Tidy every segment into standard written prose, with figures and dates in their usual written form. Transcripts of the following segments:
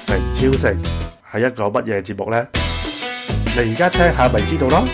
明超城係一個乜嘢節目呢？你而家聽下咪知道咯。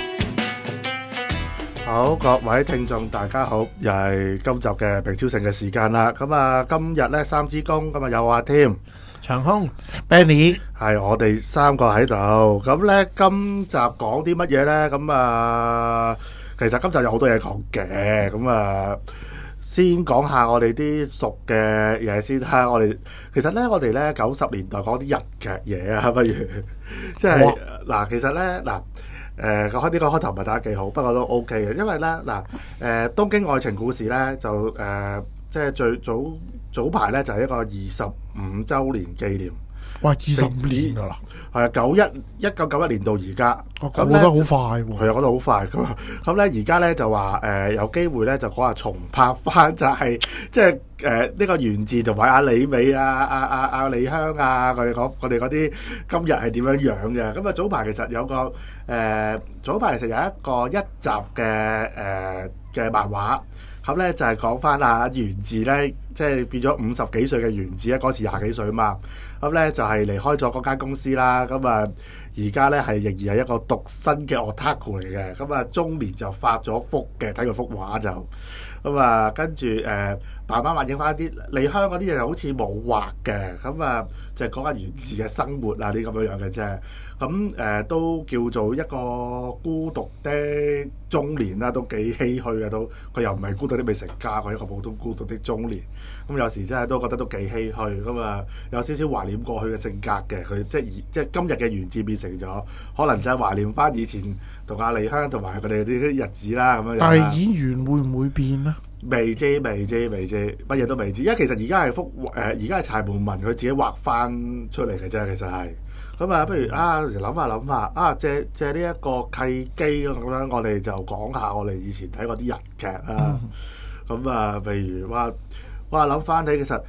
好，各位聽眾大家好，又係今集嘅明超城嘅時間啦。咁啊，今日呢三支公，咁啊有阿添、 長空、Benny， 係我哋三個喺度。咁呢今集講啲乜嘢呢？咁啊，其實今集有好多嘢講嘅。咁啊，先講下我哋啲熟嘅嘢先啦。我哋其實呢，我哋呢90年代講啲日劇嘢啊，不如即係嗱，其實呢嗱。開呢個開頭唔係打得幾好，不過都 OK 嘅，因為咧嗱，東京愛情故事咧就即係最早排咧就係一個25週年紀念。 哇！25年噶啦， 係啊，1991年到而家， 過得好快喎。 係啊，過得好快咁咧，而家咧就話有機會咧就講下重拍翻，就係即係呢個源自同埋阿李美阿李香啊，佢哋嗰啲今日係點樣樣嘅。咁啊早排其實有個早排其實有一個一集嘅漫畫。咁咧就係講翻阿源自咧，即係變咗50幾歲嘅源自咧，嗰時20幾歲啊嘛。咁咧就係離開咗嗰間公司啦。咁啊，而家咧係仍然係一個獨身嘅 otaku 嚟嘅。咁啊，中年就發咗福嘅，睇佢幅畫就咁啊，跟住慢慢畫影翻啲離鄉嗰啲嘢，好似冇畫嘅。咁啊，就係講下源自嘅生活啊啲咁樣嘅啫。咁都叫做一個孤獨的中年啦，都幾唏噓嘅都。佢又唔係孤獨的未成家，佢一個普通孤獨的中年。咁有時真係都覺得都幾唏噓。咁啊，有少少懷念過去嘅性格嘅佢，即係今日嘅源自變成咗，可能就係懷念翻以前同阿麗香同埋佢哋啲日子啦咁樣。 但係演員會唔會變咧？ 未知，乜嘢都未知。因為其實而家係而家係柴門文佢自己畫翻出嚟嘅啫，其實係。咁啊，不如諗下啊，借呢一個契機咁樣，我哋就講下我哋以前睇過啲日劇啊。咁啊，譬如話，諗翻起其實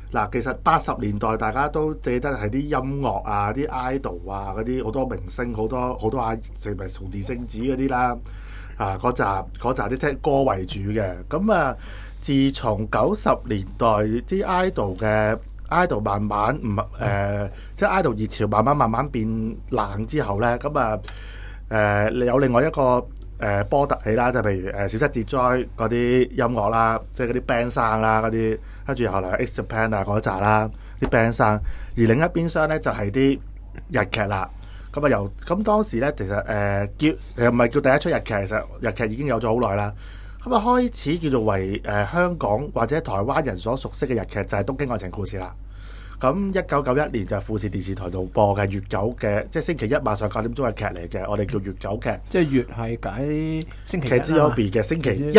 80年代大家都記得係啲音樂啊、啲 idol 啊嗰啲好多明星，好多成為松田聖子嗰啲啦。啊，嗰集啲聽歌為主嘅。咁啊，自從90年代啲 idol 慢慢即係 idol 熱潮慢慢變冷之後咧，咁啊有另外一個波突起啦，就譬如小室哲哉嗰啲音樂啦，即係嗰啲 band 生啦嗰啲，跟住後來 X Japan 啊嗰扎啦啲 band 生，而另一邊廂咧就係啲日劇啦。咁當時咧其實唔係叫第一出日劇，其實日劇已經有咗好耐啦。咁啊開始叫做為香港或者台灣人所熟悉嘅日劇就係《東京愛情故事》啦。咁1991年就係富士電視台度播嘅月9嘅，即係星期一晚上9點鐘嘅劇嚟嘅，我哋叫月9劇。 即係月係解星期一劇之有別嘅星期一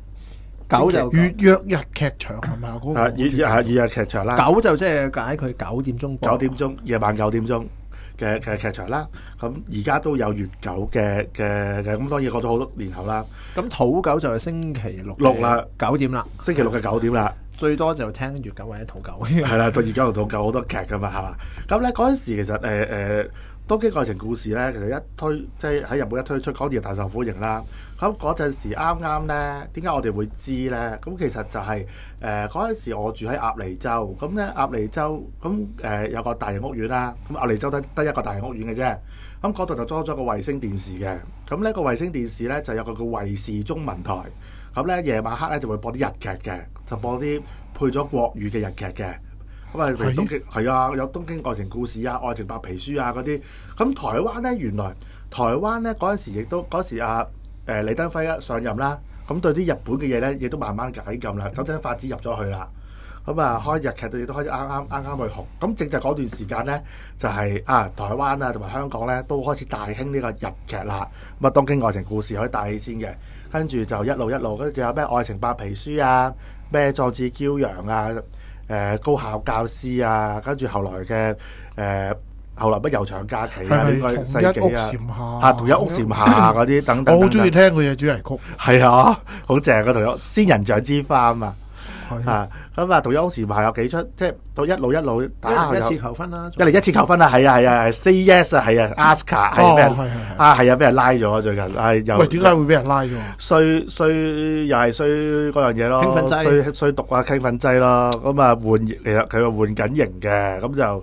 9就月約日劇場係咪啊？嗰個月日劇場啦。 9就即係解佢9點鐘播。 9點鐘夜晚9點鐘嘅劇場啦。咁而家都有月9嘅，咁當然過咗好多年後啦。 咁土9就係星期六啦 ，9點啦。 星期六嘅9點啦。 最多就聽月9或者土9。 係啦，到而家同土9好多劇噶嘛，係嘛？咁咧嗰陣時其實東京愛情故事咧，其實一推即係喺日本一推出，當然大受歡迎啦。咁嗰陣時啱咧，點解我哋會知咧？咁其實就係嗰陣時我住喺鴨脷洲，咁咧鴨脷洲咁有個大型屋苑啦。咁鴨脷洲得一個大型屋苑嘅啫。咁嗰度就裝咗個衛星電視嘅。咁呢個衛星電視咧就有個叫衛視中文台。咁咧夜晚黑咧就會播啲日劇嘅，就播啲配咗國語嘅日劇嘅。咁啊，東京係啊，有東京愛情故事啊、愛情白皮書啊嗰啲。咁台灣咧，原來台灣咧嗰陣時亦都嗰時李登輝上任啦，咁對啲日本嘅嘢咧，亦都慢慢解禁啦，酒井法子入咗去啦。咁啊，開日劇亦都開始啱去紅。咁正就嗰段時間咧，就係台灣啊同埋香港咧都開始大興呢個日劇啦。咁啊，東京愛情故事可以帶起先嘅，跟住就一路，跟住有咩愛情白皮書啊，咩壯志驕陽啊。高校教師啊，跟住後來嘅後來不悠長假期啊，呢個世紀啊，同一屋檐下嗰啲等等。 我好中意聽佢嘅主題曲。 係啊，好正啊！同一仙人掌之花啊嘛。咁啊，同一屋檐下有幾出，即係到一路打一次求婚啦。 一次求婚啦，係啊 ，Say Yes 啊，係啊 ，Aska 係咩？係啊，俾人拉咗啊，最近喂，點解會俾人拉咗？ 衰又係衰嗰樣嘢咯，衰毒啊，興奮劑咯。咁啊其實佢換緊型嘅，咁就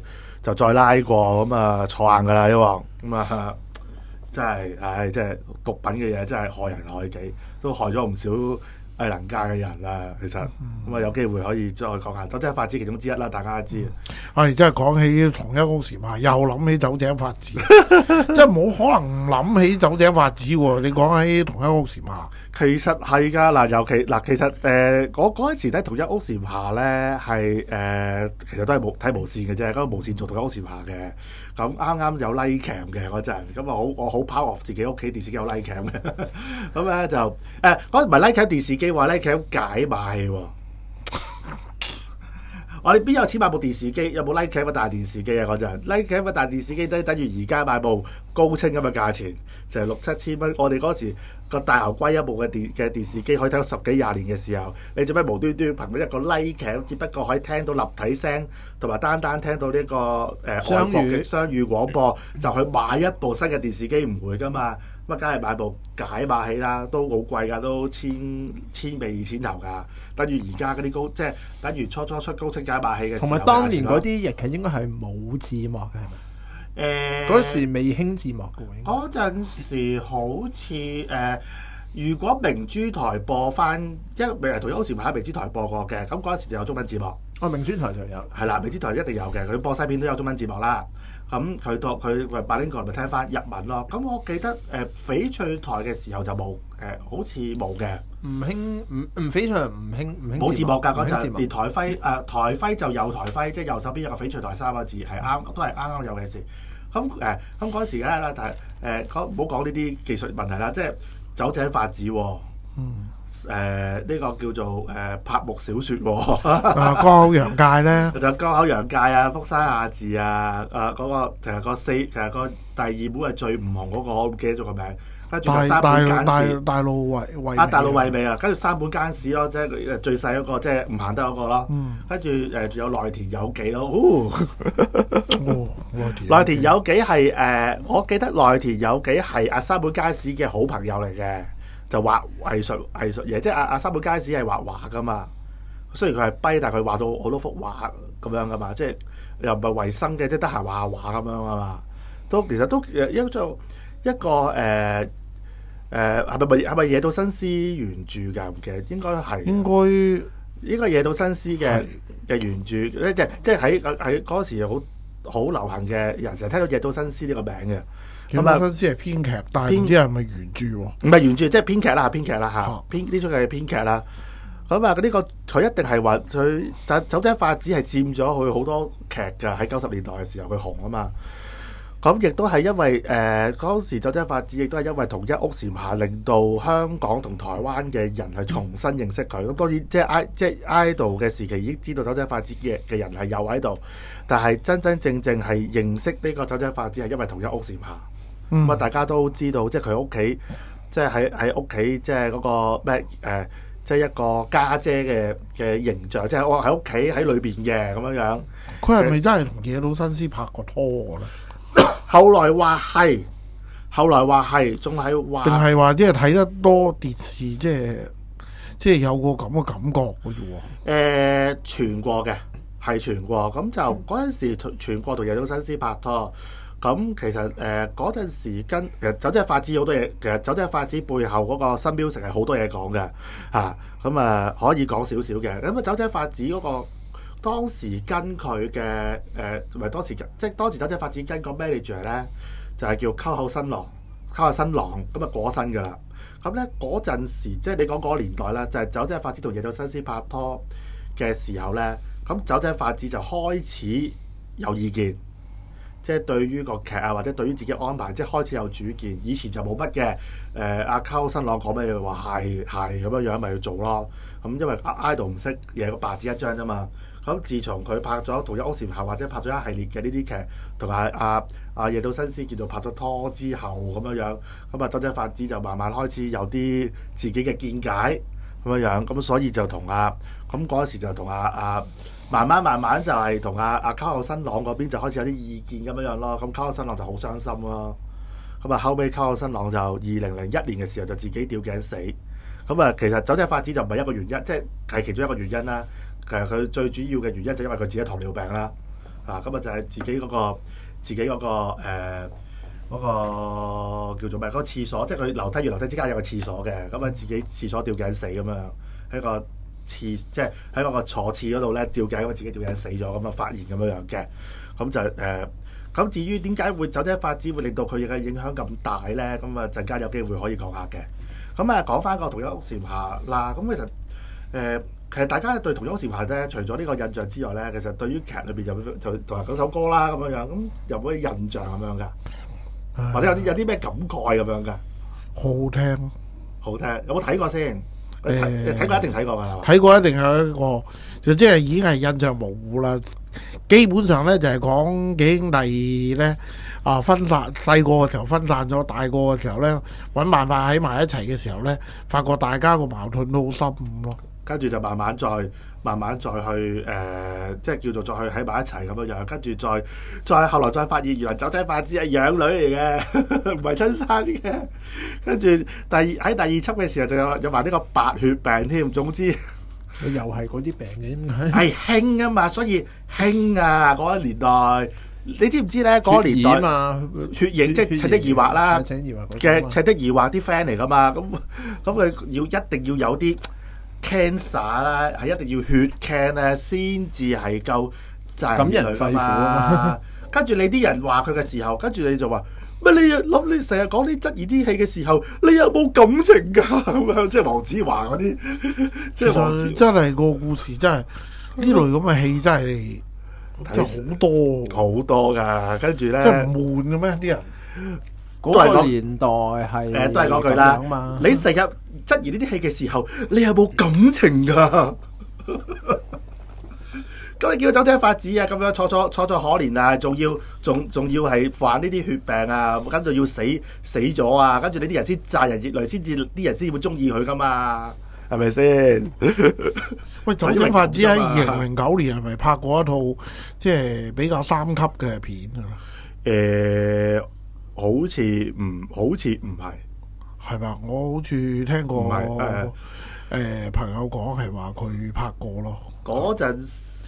就再拉過，咁啊坐硬㗎啦，因為咁啊真係，唉，真係毒品嘅嘢真係害人害己，都害咗唔少藝能界嘅人啦。其實咁啊有機會可以再講下，酒井法子其中之一啦，大家都知。 真係講起同一屋檐下，又諗起酒井法子，即係冇可能唔諗起酒井法子喎。你講起同一屋檐下， 其實係㗎嗱，尤其嗱，其實我嗰陣時睇同一屋檐下咧係其實都係睇無線嘅啫，嗰個無線做同一屋檐下嘅。咁啱啱有 Nicam 嘅嗰陣，咁啊我好 proud of 自己屋企電視機有 Nicam 嘅，咁咧就嗰唔係 Nicam 電視機話 Nicam 解碼喎。我哋邊有錢買部電視機？有冇 Nicam 嘅大電視機啊？嗰陣 Nicam 嘅大電視機等於而家買部高清咁嘅價錢，就係6、7千蚊。我哋嗰時個大牛龜一部嘅電視機可以睇到10幾20年嘅時候，你做咩無端端憑一個 Nicam，只不過可以聽到立體聲，同埋單聽到呢個外國嘅雙語廣播，就去買一部新嘅電視機唔會噶嘛？咁啊，梗係買部解碼器啦，都好貴㗎，都千尾2000頭㗎。等於而家嗰啲即係等於初出高清解碼器嘅時候， 同埋當年嗰啲譯劇應該係冇字幕嘅，係咪？嗰時未興字幕嘅喎。 嗰陣時好似如果明珠台播翻同一屋檐下喺明珠台播過嘅，咁嗰陣時就有中文字幕。 明珠台就有。係啦，明珠台一定有嘅，佢播西片都有中文字幕啦。咁佢百靈國咪聽翻日文咯。咁我記得翡翠台嘅時候就冇好似冇嘅。 翡翠台唔興冇字幕㗎嗰陣，連台徽就有台徽，即係右手邊有個翡翠台3個字，係都係啱有嘅事。咁嗰陣時咧，但係唔好講呢啲技術問題啦，即係酒井法子喎。呢個叫做拍木小説喎。 江口洋介咧， 就江口洋介啊，福山雅治啊，嗰個其實其實個第二本係最唔紅嗰個，我唔記得咗個名。跟住3本奸士， 大路惠大路惠美啊，跟住3本奸士咯，即係最細嗰個，即係唔行得嗰個咯。跟住仲有內田有紀咯。內田有紀係我記得內田有紀係阿三本街市嘅好朋友嚟嘅，就畫藝術嘢，即係阿三本街市係畫畫噶嘛。雖然佢係跛，但係佢畫到好多幅畫咁樣噶嘛，即係又唔係維生嘅，即係得閒畫下畫咁樣啊嘛。其實都一個係咪野島伸司原著㗎？唔記得，應該係。應該野島伸司嘅原著，即係喺嗰時好流行嘅人成日聽到野島伸司呢個名嘅。 野島伸司係編劇，但係唔知係咪原著喎？ 唔係原著，即係編劇啦，嚇呢出嘅編劇啦。咁啊，呢個佢一定係話佢酒井法子係佔咗佢好多劇㗎，喺90年代嘅時候佢紅啊嘛。咁亦都係因為嗰時酒井法子亦都係因為同一屋檐下，令到香港同台灣嘅人係重新認識佢。咁當然即係 idol 嘅時期已經知道酒井法子嘅人係有喺度，但係真正係認識呢個酒井法子係因為同一屋檐下。咁啊，大家都知道，即係佢屋企，即係喺屋企，即係嗰個咩即係一個家姐嘅形象，即係我喺屋企喺裏邊嘅咁樣樣。 佢係咪真係同野島伸司拍過拖嘅咧？ 後來話係，仲係話， 定係話即係睇得多電視，即係有個咁嘅感覺嘅啫喎。 傳過嘅，係傳過。咁就嗰陣時傳過同野島伸司拍拖。咁其實嗰陣時其實酒井法子好多嘢，其實酒井法子背後嗰個新 music 係好多嘢講嘅嚇。咁可以講少少嘅。咁酒井法子嗰個。當時跟佢嘅唔係當時酒井法子跟個 manager 咧，就係叫溝口新郎咁啊過身㗎啦。咁咧嗰陣時，即係你講嗰個年代咧，就係酒井法子同野島伸司拍拖嘅時候咧，咁酒井法子就開始有意見，即係對於個劇啊或者對於自己安排，即係開始有主見。以前就冇乜嘅。阿溝口新郎講咩嘢話係咁樣咪去做咯。咁因為 idol 唔識嘢，個白紙一張啫嘛。咁自從佢拍咗同一屋檐下或者拍咗一系列嘅呢啲劇，同埋阿野島伸司叫做拍咗拖之後咁樣，咁啊酒井法子就慢慢開始有啲自己嘅見解咁樣，咁所以就同咁嗰陣時就同慢慢就係同阿溝口新郎嗰邊就開始有啲意見咁樣咯。咁溝口新郎就好傷心咯。咁啊後尾溝口新郎就2001年嘅時候就自己吊頸死。咁啊其實酒井法子就唔係一個原因，即係其中一個原因啦。其實佢最主要嘅原因就因為佢自己糖尿病啦， 咁啊就係自己嗰個嗰個叫做咩？嗰個廁所，即係佢樓梯與樓梯之間有個廁所嘅，咁啊自己廁所吊頸死咁樣，喺個廁即係喺嗰個坐廁嗰度咧吊頸，咁自己吊頸死咗咁啊發現咁樣樣嘅，咁就咁至於點解會酒精發展會令到佢嘅影響咁大咧？咁啊陣間有機會可以講下嘅。咁啊講翻個同一屋檐下啦，咁其實大家對同一屋檐下咧，除咗呢個印象之外咧，其實對於劇裏邊就同埋嗰首歌啦咁樣樣，咁有冇啲印象咁樣㗎？或者有啲咩感慨咁樣㗎？ 好聽， 好聽。有冇睇過先？睇過一定睇過㗎。 睇過一定有一個，就即係已經係印象模糊啦。基本上咧就係講幾兄弟咧分散，細個嘅時候分散咗，大個嘅時候咧揾辦法喺埋一齊嘅時候咧，發覺大家個矛盾都好深咯。 跟住就慢慢再去即係叫做再去喺埋一齊咁樣樣，跟住再後來再發現原來酒井法子係養女嚟嘅，唔係親生嘅。跟住喺第二輯嘅時候就有埋呢個白血病添。總之佢又係嗰啲病嘅，點解？ 係興啊嘛，所以興啊嗰個年代，你知唔知咧？嗰個年代嘛， 血型即係赤的疑惑啦嘅赤的疑惑啲 friend 嚟噶嘛，咁佢一定要有啲 cancer 啦，係一定要血 can 咧，先至係夠感人肺腑啊嘛。 跟住你啲人話佢嘅時候，跟住你就話乜？你成日講啲質疑啲戲嘅時候，你有冇感情㗎？咁樣即係黃子華嗰啲，即係真係個故事真係呢類咁嘅戲真係好多㗎。跟住咧，真係唔悶嘅咩啲人？ 嗰個年代係都係嗰句啦。你成日質疑呢啲戲嘅時候，你有冇感情㗎？咁你叫酒井法子啊，咁樣楚楚可憐啊，仲要係患呢啲血病啊，跟住要死咗啊，跟住你啲人先賺人熱淚，啲人先會中意佢噶嘛，係咪先？ 喂，酒井法子喺2009年係咪拍過一套即係比較三級嘅片啊？ 好似唔係， 係嘛？我好似聽過朋友講係話佢拍過咯。 嗰陣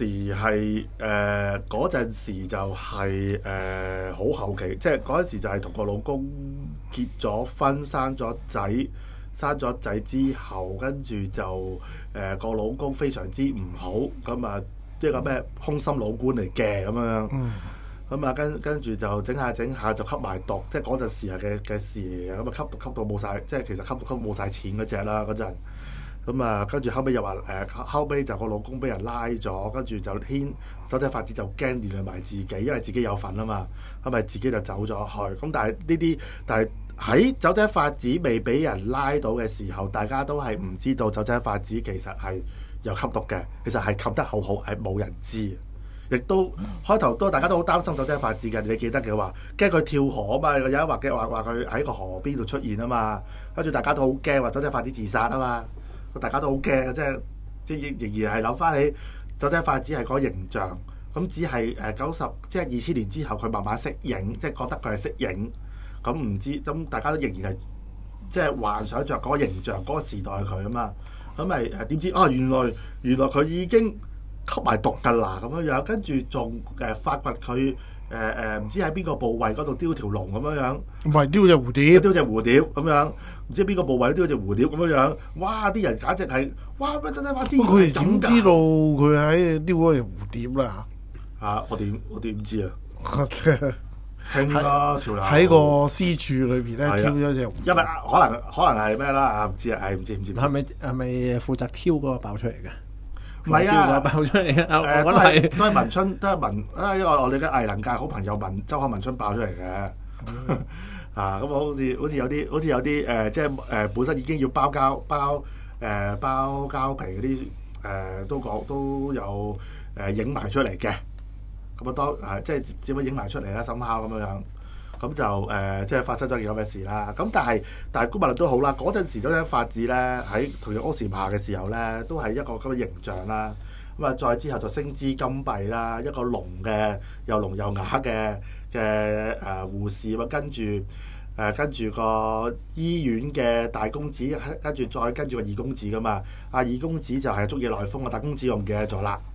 時就係好後期，即係嗰陣時就係同個老公結咗婚，生咗仔之後，跟住就個老公非常之唔好，咁啊一個咩空心老官嚟嘅咁樣，咁啊跟住就整下就吸埋毒，即係嗰陣時嘅事嚟嘅，咁啊吸到冇晒，即係其實吸冇晒錢嗰隻啦嗰陣。咁啊，跟住後尾又話後尾就個老公俾人拉咗，跟住就酒井法子就驚連累埋自己，因為自己有份啊嘛，咁咪自己就走咗去。咁但係喺酒井法子未俾人拉到嘅時候，大家都係唔知道酒井法子其實係有吸毒嘅，其實係吸得好，係冇人知。亦都開頭大家都好擔心酒井法子嘅，你記得嘅話，驚佢跳河啊嘛，有一話佢喺個河邊度出現啊嘛，跟住大家都好驚話酒井法子自殺啊嘛。大家都好驚嘅，即係仍然係諗翻起酒井法子係嗰個形象，咁只係即係2000年之後佢慢慢適應，即係覺得佢係適應，咁唔知咁大家都仍然係即係幻想着嗰個形象嗰個時代佢啊嘛，咁咪點知原來佢已經吸埋毒㗎啦咁樣，跟住仲發掘佢唔知喺邊個部位嗰度雕條龍咁樣， 唔係雕隻蝴蝶咁樣。唔知邊個部位都雕隻蝴蝶咁樣，哇！啲人簡直係哇乜真係發知佢點知道佢喺雕嗰隻蝴蝶啦？ 我點知啊？興啦，潮流喺個私處裏邊咧挑咗隻蝴蝶， 因為可能係咩啦？唔知啊，唔知。 係咪負責挑嗰個爆出嚟嘅？ 唔係啊， 爆出嚟嘅， 都係文春，因為我哋嘅藝能界好朋友周刊文春爆出嚟嘅。咁好似有啲即係本身已經要包膠皮嗰啲都有影埋出嚟嘅，咁即係只不過影埋出嚟啦，深烤咁樣，咁就即係發生咗件咁嘅事啦。咁但係姑勿論都好啦，嗰陣時酒井法子咧喺同一屋檐下嘅時候咧，都係一個咁嘅形象啦。咁啊，再之後就星之金幣啦，一個聾嘅又聾又啞嘅護士啊，跟住個醫院嘅大公子，再跟住個二公子噶嘛。二公子就係竹野內豐，大公子我唔記得咗啦。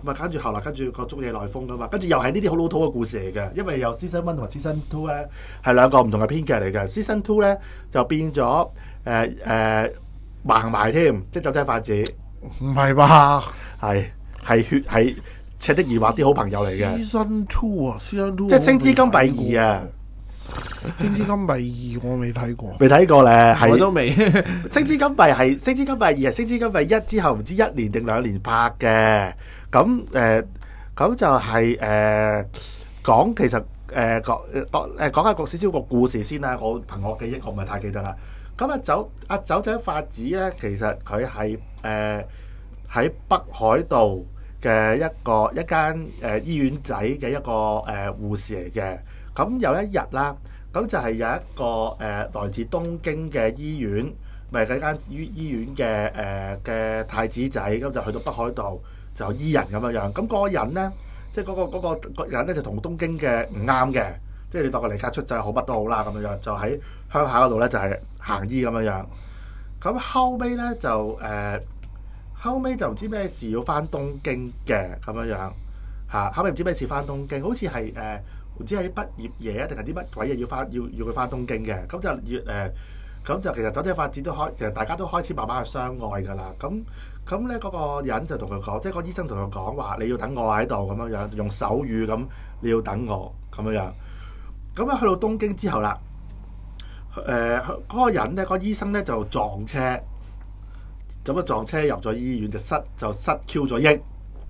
咁啊跟住後來跟住個竹野內豐噶嘛，跟住又係呢啲好老土嘅故事嚟嘅，因為有 Season 1同埋 Season 2咧係兩個唔同嘅編劇嚟嘅。Season 2咧就變咗橫埋添，即係酒井法子。 唔係吧？ 係係赤的疑惑啲好朋友嚟嘅。 Season 2啊，Season 2 即係星之金幣2啊！ 星之金幣2我未睇過， 未睇過咧，係我都未。 星之金幣係星之金幣2係星之金幣1之後唔知1年定2年拍嘅。咁就係講其實講下少少個故事先啦。我憑我記憶，我唔係太記得啦。咁酒井法子咧，其實佢係喺北海道嘅一間醫院仔嘅一個護士嚟嘅。咁有一日啦，咁就係有一個來自東京嘅醫院，咪嗰間醫院嘅太子仔，咁就去到北海道就醫人咁樣。咁嗰個人咧，即係嗰個人咧就同東京嘅唔啱嘅，即係你當佢離家出走好乜都好啦咁樣，就喺鄉下嗰度咧就係行醫咁樣。咁後尾咧就唔知咩事要翻東京嘅咁樣嚇，後尾唔知咩事翻東京，好似係唔知係畢業夜定係啲乜鬼嘢要佢翻東京嘅。咁就其實酒井法子其實大家都開始慢慢去相愛㗎啦。咁咧嗰個人就同佢講，即係個醫生同佢講話，你要等我喺度咁樣，用手語咁，你要等我咁樣。咁啊去到東京之後啦，嗰個人咧，個醫生咧就撞車，咁撞車入咗醫院就失 Q 咗憶。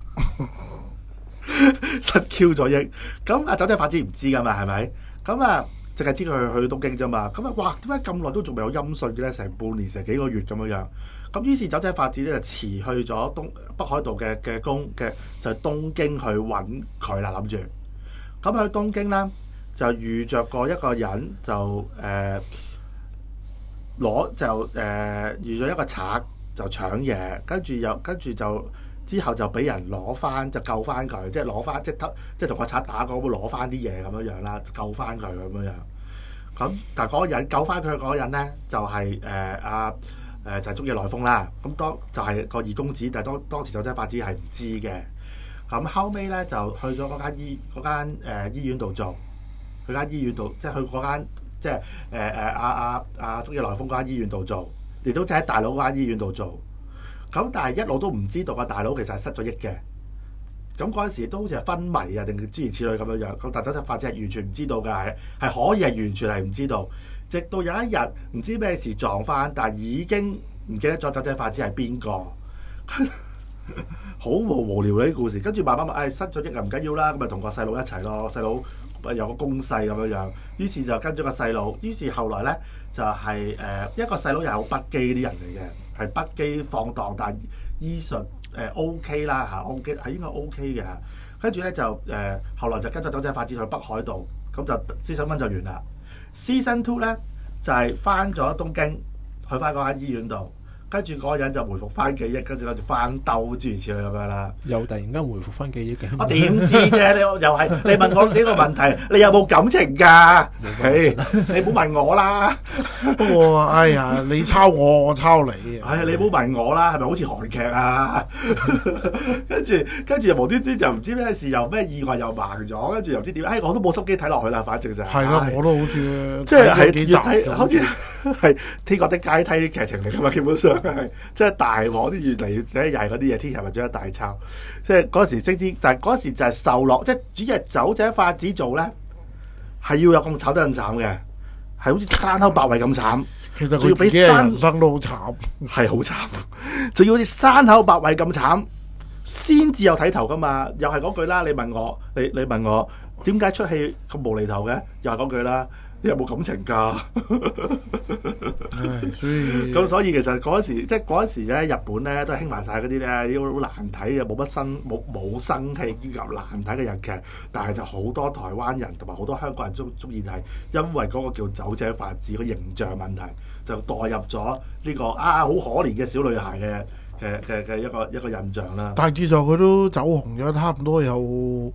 失 Q 咗憶，咁啊酒井法子唔知噶嘛，係咪？咁啊淨係知佢去東京啫嘛。咁啊哇，點解咁耐都仲未有音訊嘅咧？成半年成幾個月咁樣。咁於是酒井法子咧就辭去咗北海道嘅工嘅，就係東京去揾佢啦，諗住。咁去東京咧就遇着過一個人，就遇咗一個賊就搶嘢，跟住就。之後就俾人攞翻，就救翻佢，即係攞翻，即係同個賊打過，攞翻啲嘢咁樣啦，救翻佢咁樣。咁但係嗰個人救翻佢嗰個人咧，就係就係竹野內豐啦。咁就係個二公子，但係當時酒井法子係唔知嘅。咁後尾咧就去咗嗰間醫院度做，去間醫院度即係去嗰間即係竹野內豐嗰間醫院度做，亦都即係喺大佬嗰間醫院度做。咁但係一路都唔知道個大佬其實係失咗憶嘅，咁嗰陣時都好似係昏迷啊，定諸如此類咁樣。咁但酒井法子係完全唔知道㗎，係可以係完全係唔知道，直到有一日唔知咩事撞翻，但係已經唔記得咗酒井法子係邊個，好無聊呢啲故事。跟住慢慢失咗憶啊，唔緊要啦，咁咪同個細佬一齊咯，細佬有個攻勢咁樣，於是就跟咗個細佬。於是後來咧就係一個細佬又係好不羈啲人嚟嘅。係不羈放蕩，但係醫術OK 啦嚇，OK 係應該 OK 嘅。跟住咧就後來就跟咗酒井法子去北海道，咁就 Season 1就完啦。Season 2咧就係翻咗東京，去翻嗰間醫院度，跟住嗰個人就回復翻記憶，跟住翻兜諸如此類咁樣啦。 又突然間回復翻記憶嘅， 我點知啫？你又係你問我呢個問題，你有冇感情㗎？你唔好問我啦。 不過哎呀，你抄我，我抄你。 你唔好問我啦，係咪好似韓劇啊？跟住又無端端就唔知咩事，又咩意外又盲咗，跟住又唔知點。我都冇心機睇落去啦，反正就係啦，我都好似即係越睇，好似係天國的階梯啲劇情嚟㗎嘛，基本上係即係大鑊啲越嚟越曳嗰啲嘢，天橋咪將一大抄。即係嗰時識啲，但係嗰時就係受落，即係主要係酒井法子做咧，係要有咁炒得咁慘嘅，係好似山口百惠咁慘。 其實佢自己嘅人生都好慘， 係好慘，仲要好似山口百惠咁慘，先至有睇頭噶嘛。又係嗰句啦，你問我點解出戲咁無厘頭嘅？又係嗰句啦，你有冇感情㗎？所以其實嗰陣時咧，日本咧都係興埋晒嗰啲咧啲好難睇嘅，冇生氣兼及難睇嘅日劇，但係就好多台灣人同埋好多香港人中意睇，因為嗰個叫酒井法子個形象問題，就代入咗呢個好可憐嘅小女孩嘅一個印象啦。 大致上佢都走紅咗，差唔多有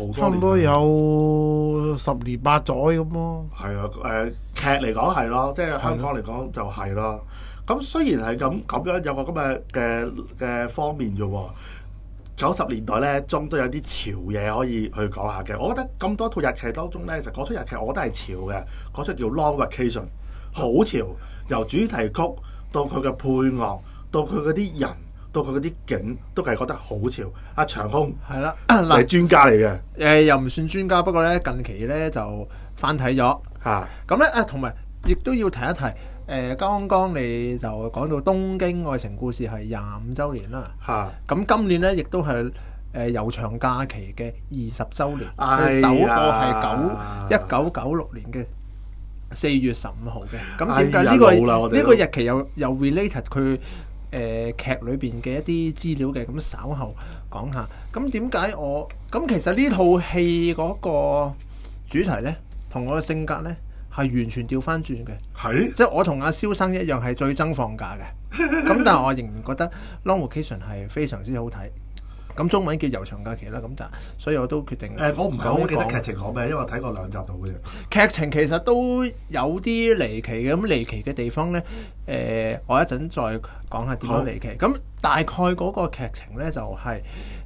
10年8載咁咯。 係啊，劇嚟講係咯，即係香港嚟講就係咯。咁雖然係咁樣有個咁嘅方面啫喎， 90年代咧中都有啲潮嘢可以去講下嘅。我覺得咁多套日劇當中咧，就嗰出日劇我覺得係潮嘅，嗰出叫 Long Vacation， 好潮，由主題曲到佢嘅配樂，到佢嗰啲人，到佢嗰啲景，都係覺得好潮。阿長空係啦， 係專家嚟嘅。 又唔算專家，不過咧近期咧就翻睇咗嚇。 咁咧同埋亦都要提一提。剛剛你就講到東京愛情故事係25週年啦，咁今年咧亦都係悠長假期嘅20週年，首個係1996年嘅4月15號嘅。咁點解呢個日期又 related 佢劇裏邊嘅一啲資料嘅？咁稍後講下。咁點解咁其實呢套戲嗰個主題咧，同我嘅性格咧，係完全調翻轉嘅，即係我同阿蕭生一樣係最憎放假嘅，咁但係我仍然覺得 Long Vacation 係非常之好睇。咁中文叫悠長假期啦，咁就所以我都決定我唔係好記得劇情講咩，因為我睇過2集到嘅啫。 劇情其實都有啲離奇嘅，咁離奇嘅地方咧，我一陣再講下點樣離奇。咁大概嗰個劇情咧就係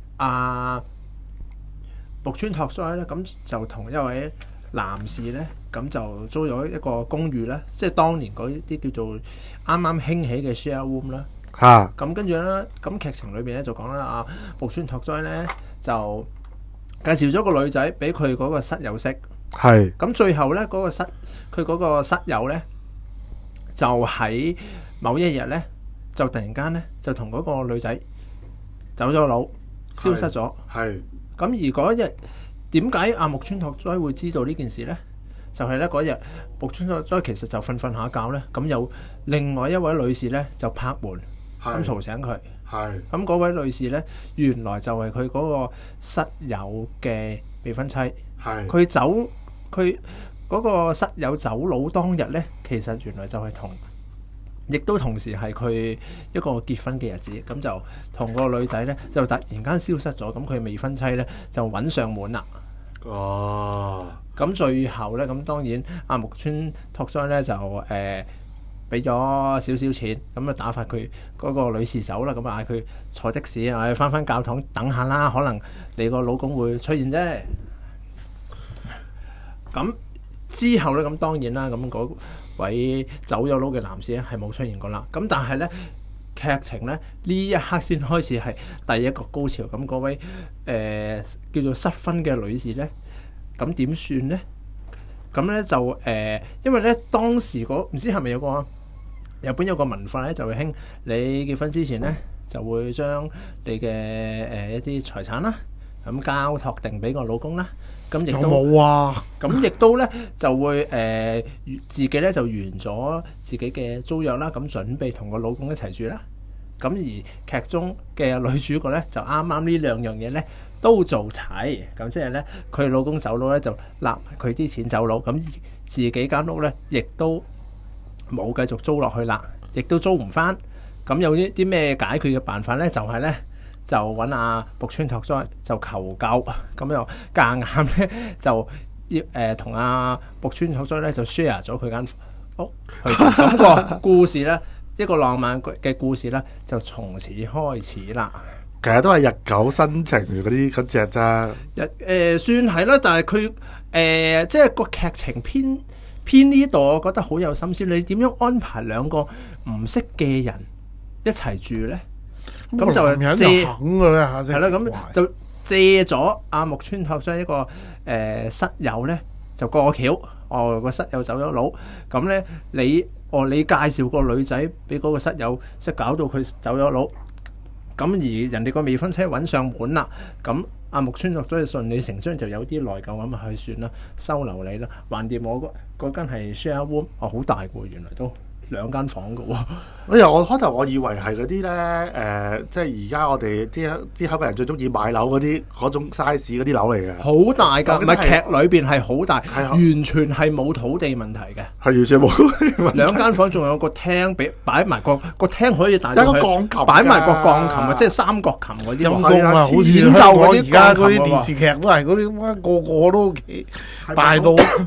木村拓哉咧，咁就同一位男士咧，咁就租咗一個公寓咧，即係當年嗰啲叫做啱啱興起嘅 share room 啦。咁跟住咧，咁劇情裏邊咧就講啦，木村拓哉咧就介紹咗個女仔俾佢嗰個室友識。咁最後咧佢嗰個室友咧就喺某一日咧就突然間咧就同嗰個女仔走咗佬，消失咗。咁而嗰日點解木村拓哉會知道呢件事呢？就係咧嗰日木村拓哉其實就瞓下覺咧，咁有另外一位女士咧就拍門，咁嘈醒佢。咁嗰位女士咧，原來就係佢嗰個室友嘅未婚妻。佢嗰個室友走佬當日咧，其實原來就係亦都同時係佢一個結婚嘅日子，咁就同個女仔咧就突然間消失咗，咁佢未婚妻咧就揾上門啦。咁最後咧，咁當然木村拓哉咧就俾咗少少錢，咁啊打發佢嗰個女士走啦，咁嗌佢坐的士啊，翻教堂等下啦，可能你個老公會出現啫。咁之後咧，咁當然啦，咁嗰位走咗佬嘅男士咧係冇出現過啦。咁但係咧劇情咧呢一刻先開始係第一個高潮。咁嗰位叫做失婚嘅女士咧，咁點算咧？咁咧就因為咧當時唔知係咪日本有個文化咧，就會興你結婚之前咧就會將你嘅一啲財產啦，咁交託定俾個老公啦。咁亦都冇啊！ 咁亦都咧就會自己咧就完咗自己嘅租約啦，咁準備同個老公一齊住啦。咁而劇中嘅女主角咧就啱啱呢兩樣嘢咧都做齊，咁即係咧佢老公走佬咧就揦佢啲錢走佬，咁自己間屋咧亦都冇繼續租落去啦，亦都租唔翻。咁有啲咩解決嘅辦法咧？就係咧。就揾木村拓哉就求救，咁又夾硬咧就要同木村拓哉咧就 share 咗佢間屋，咁個故事咧一個浪漫嘅故事咧就從此開始啦。 其實都係日久生情嗰隻咋。 算係啦，但係佢即係個劇情偏呢度，我覺得好有心思。你點樣安排兩個唔識嘅人一齊住咧？咁就借係啦，咁就借咗木村拓哉一個室友咧，就過橋。個室友走咗佬，咁咧你介紹個女仔俾嗰個室友，即係搞到佢走咗佬。咁而人哋個未婚妻揾上門啦，咁木村拓哉順理成章就有啲內疚咁去算啦，收留你啦。橫掂我嗰間係 share room，好大喎，原來都2間房㗎喎。 我開頭我以為係嗰啲咧，即係而家我哋啲香港人最中意買樓嗰種 size 嗰啲樓嚟嘅， 好大㗎，唔係劇裏邊係好大，完全係冇土地問題嘅， 係完全冇。 2間房仲有個廳俾擺埋個廳可以大到有個鋼琴， 擺埋個鋼琴啊，即係三角琴嗰啲。 陰公啊，好似香港而家嗰啲電視劇都係嗰啲，個個都大到。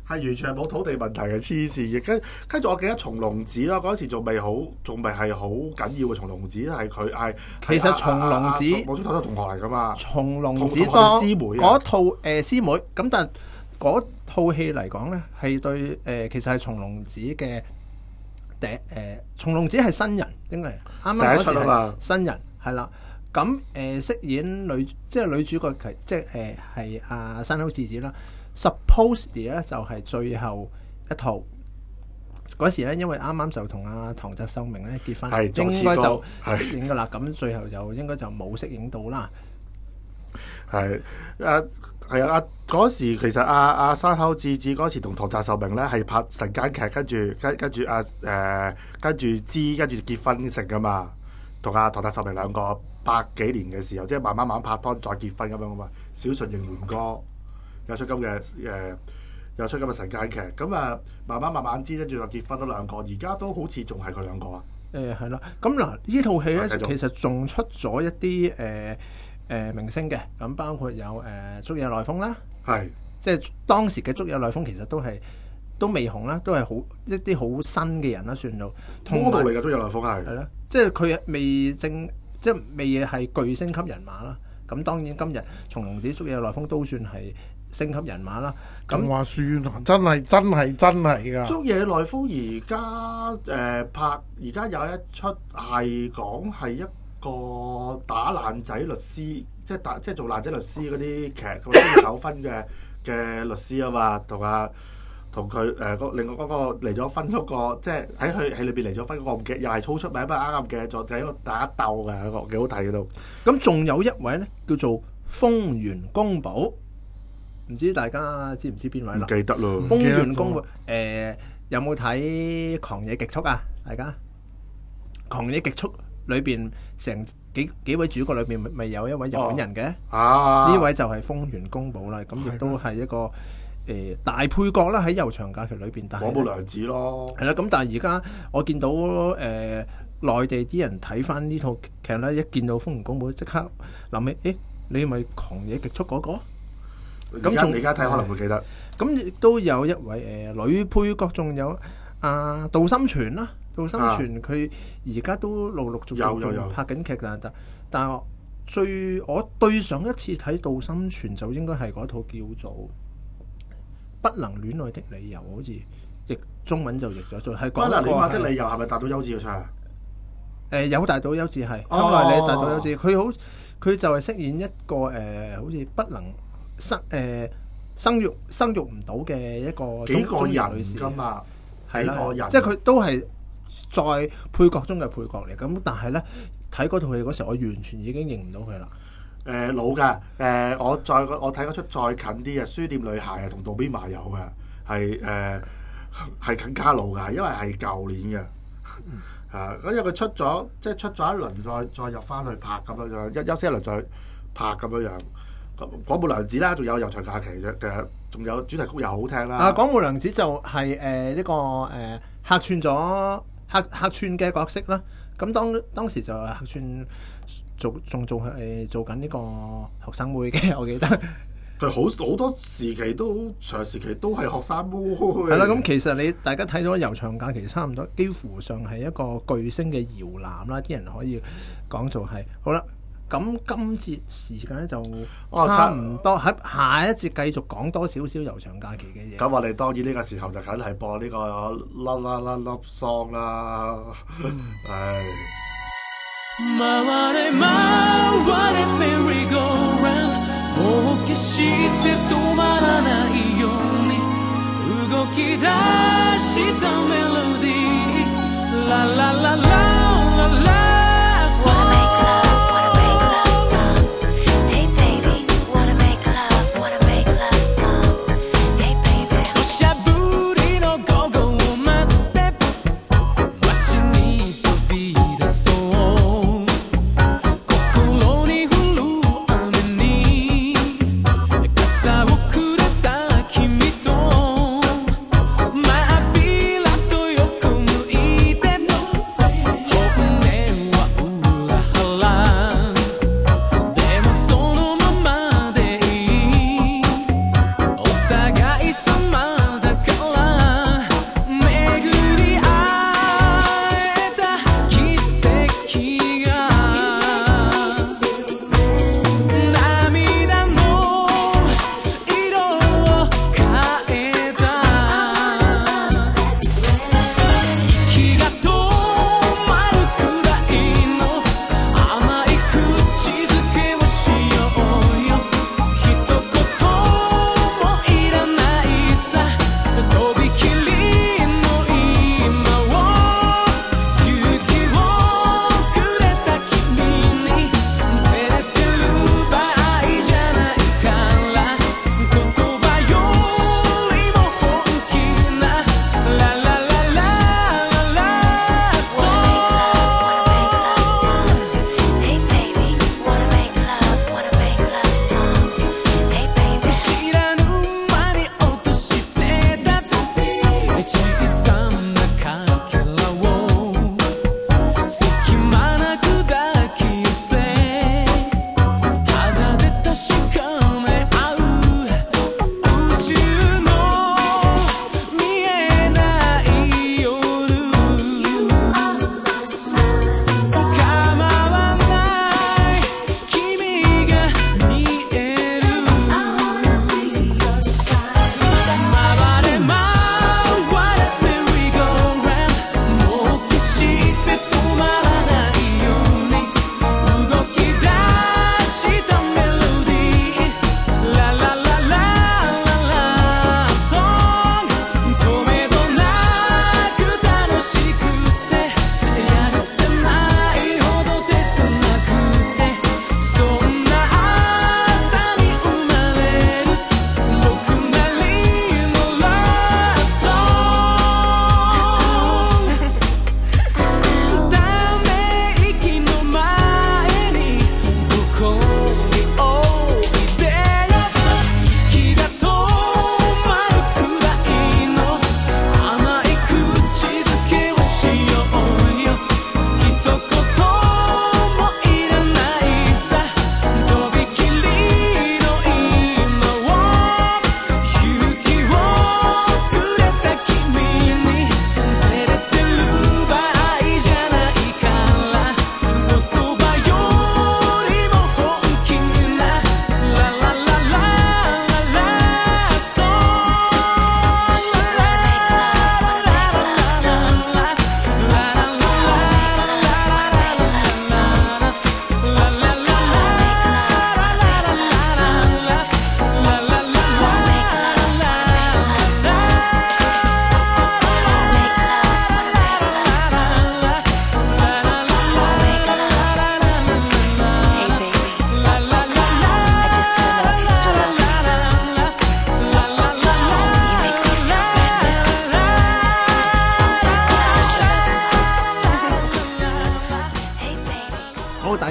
係完全係冇土地問題嘅，黐線嘅。跟住我記得松隆子啦，嗰時仲未係好緊要嘅。松隆子係佢係其實松隆子我中頭都同學嚟噶嘛。 松隆子同當師妹嗰套師妹咁，但係嗰套戲嚟講咧，係對其實係松隆子嘅松隆子係新人，應該啱啱嗰時係新人係啦。咁飾演即係女主角即係係阿山口智子啦。Supposedly 咧就係最後一套嗰時咧，因為啱啱就同阿唐澤壽明咧結婚，應該就適應噶啦。咁最後就應該就冇適應到啦。 係嗰時其實阿山口智子嗰時同唐澤壽明咧係拍晨間劇，跟住跟住結婚成噶嘛，同阿唐澤壽明兩個80幾年嘅時候，即係慢慢拍拖再結婚咁樣噶嘛。小純型聯歌。有出咁嘅晨間劇，咁慢慢知，跟住就結婚咗兩個，而家都好似仲係佢兩個啊。 係啦，咁嗱呢套戲咧，其實仲出咗一啲明星嘅，咁包括有竹野內豐啦， 係即係當時嘅竹野內豐，其實都未紅啦，都係一啲好新嘅人啦，算到。 model嚟嘅竹野內豐係啦，即係佢即係未係巨星級人馬啦。咁當然今日松隆子竹野內豐都算係星級人馬啦，咁話算真係噶。 竹野內豐而家拍，而家有一出係講係一個打爛仔律師，即係做爛仔律師嗰啲劇，咁9分嘅律師啊嘛，同佢另外嗰個離咗婚嗰個，即係喺裏邊離咗婚嗰個，唔記得又係超出名，不過啱啱唔記得咗，就喺度打鬥嘅一個幾好睇嗰度。 咁仲有一位咧叫做豐原公保，唔知大家知唔知邊位啦？ 唔記得咯。 豐原公保有冇睇《狂野極速》啊？大家《狂野極速》裏邊成幾位主角裏邊咪有一位日本人嘅？呢位就係豐原公保啦。咁亦都係一個大配角啦，喺悠長假期裏邊。但係廣末涼子咯。係啦，咁但係而家我見到內地啲人睇翻呢套劇咧，一見到豐原公保即刻諗起，你係咪狂野極速嗰個？咁你而家睇可能會記得。 咁亦都有一位女配角，仲有杜心泉啦。杜心泉佢而家都陸續仲拍緊劇㗎，但係我對上一次睇杜心泉就應該係嗰套叫做《不能戀愛的理由》，好似譯中文就譯咗做係講一個。不能戀愛的理由係咪大島優子嘅出？有大島優子係，香奈里大島優子，佢就係飾演一個好似不能生育唔到嘅一個幾個人女士㗎嘛， 係啦，即係佢都係在配角中嘅配角嚟。咁但係咧睇嗰套戲嗰時，我完全已經認唔到佢啦。 老嘅我睇嗰出再近啲嘅書店女孩啊，同渡邊麻友嘅係更加老㗎，因為係舊年嘅。咁因為佢出咗一輪，再入翻去拍咁樣樣，休息一輪再拍咁樣樣。廣末涼子啦，仲有悠長假期啫，其實仲有主題曲又好聽啦。 廣末涼子就係呢個客串嘅角色啦。咁當時就客串做緊呢個學生妹嘅，我記得。 佢好多時期都長時期都係學生妹。 係啦，咁其實大家睇到悠長假期差唔多，幾乎上係一個巨星嘅搖籃啦，啲人可以講做係。好啦。咁今節時間咧就差唔多，喺下一節繼續講多少少悠長假期嘅嘢。 咁我哋當然呢個時候就梗係播呢個 Love Song 啦。唉。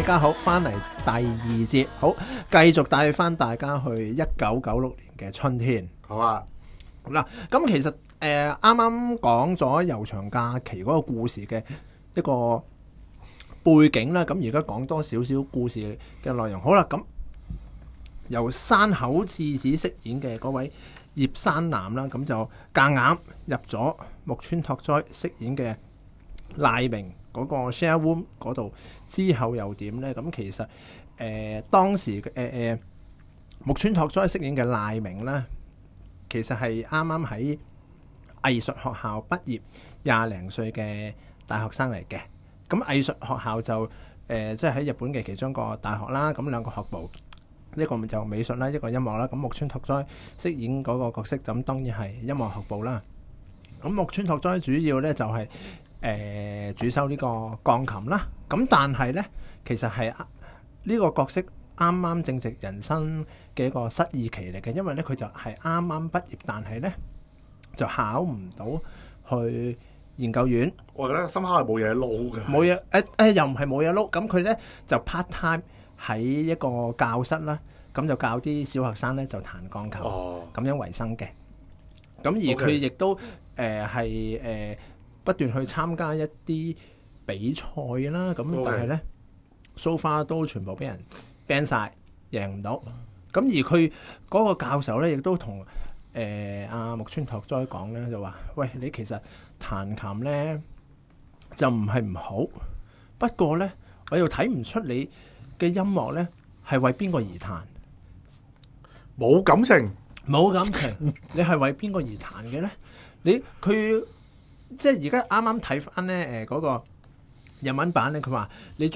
家好，翻嚟第二節，好，繼續帶翻大家去1996年嘅春天。 好啊， 嗱，咁其實啱啱講咗悠長假期嗰個故事嘅一個背景啦，咁而家講多少少故事嘅內容。好啦，咁由山口智子飾演嘅嗰位葉山南啦，咁就夾硬入咗木村拓哉飾演嘅賴明嗰個 share room 嗰度，之後又點呢？咁其實當時木村拓哉飾演嘅賴明呢，其實係啱啱喺藝術學校畢業廿零歲嘅大學生嚟嘅。咁藝術學校就即係喺日本嘅其中一個大學啦。咁兩個學部，一個就美術啦，一個音樂啦。咁木村拓哉飾演嗰個角色，咁當然係音樂學部啦。咁木村拓哉主要呢就係、主修呢個鋼琴啦。咁但係呢，其實係呢個角色啱啱正值人生嘅一個失意期嚟嘅，因為呢，佢就係啱啱畢業，但係呢就考唔到去研究院。 我覺得深刻係冇嘢撈嘅， 冇嘢又唔係冇嘢撈。咁佢呢就 part time 喺一個教室啦，咁就教啲小學生呢就彈鋼琴，咁樣為生嘅。咁而佢亦都係不斷去參加一啲比賽啦。咁但係呢 so far 都全部俾人 ban 晒，贏唔到。咁而佢嗰個教授呢，亦都同阿木村拓哉講呢，就話：喂，你其實彈琴呢就唔係唔好，不過呢，我又睇唔出你嘅音樂呢係為邊個而彈， 冇感情， 冇感情，你係為邊個而彈嘅呢？佢即係而家啱啱睇翻呢嗰個日文版呢，佢話你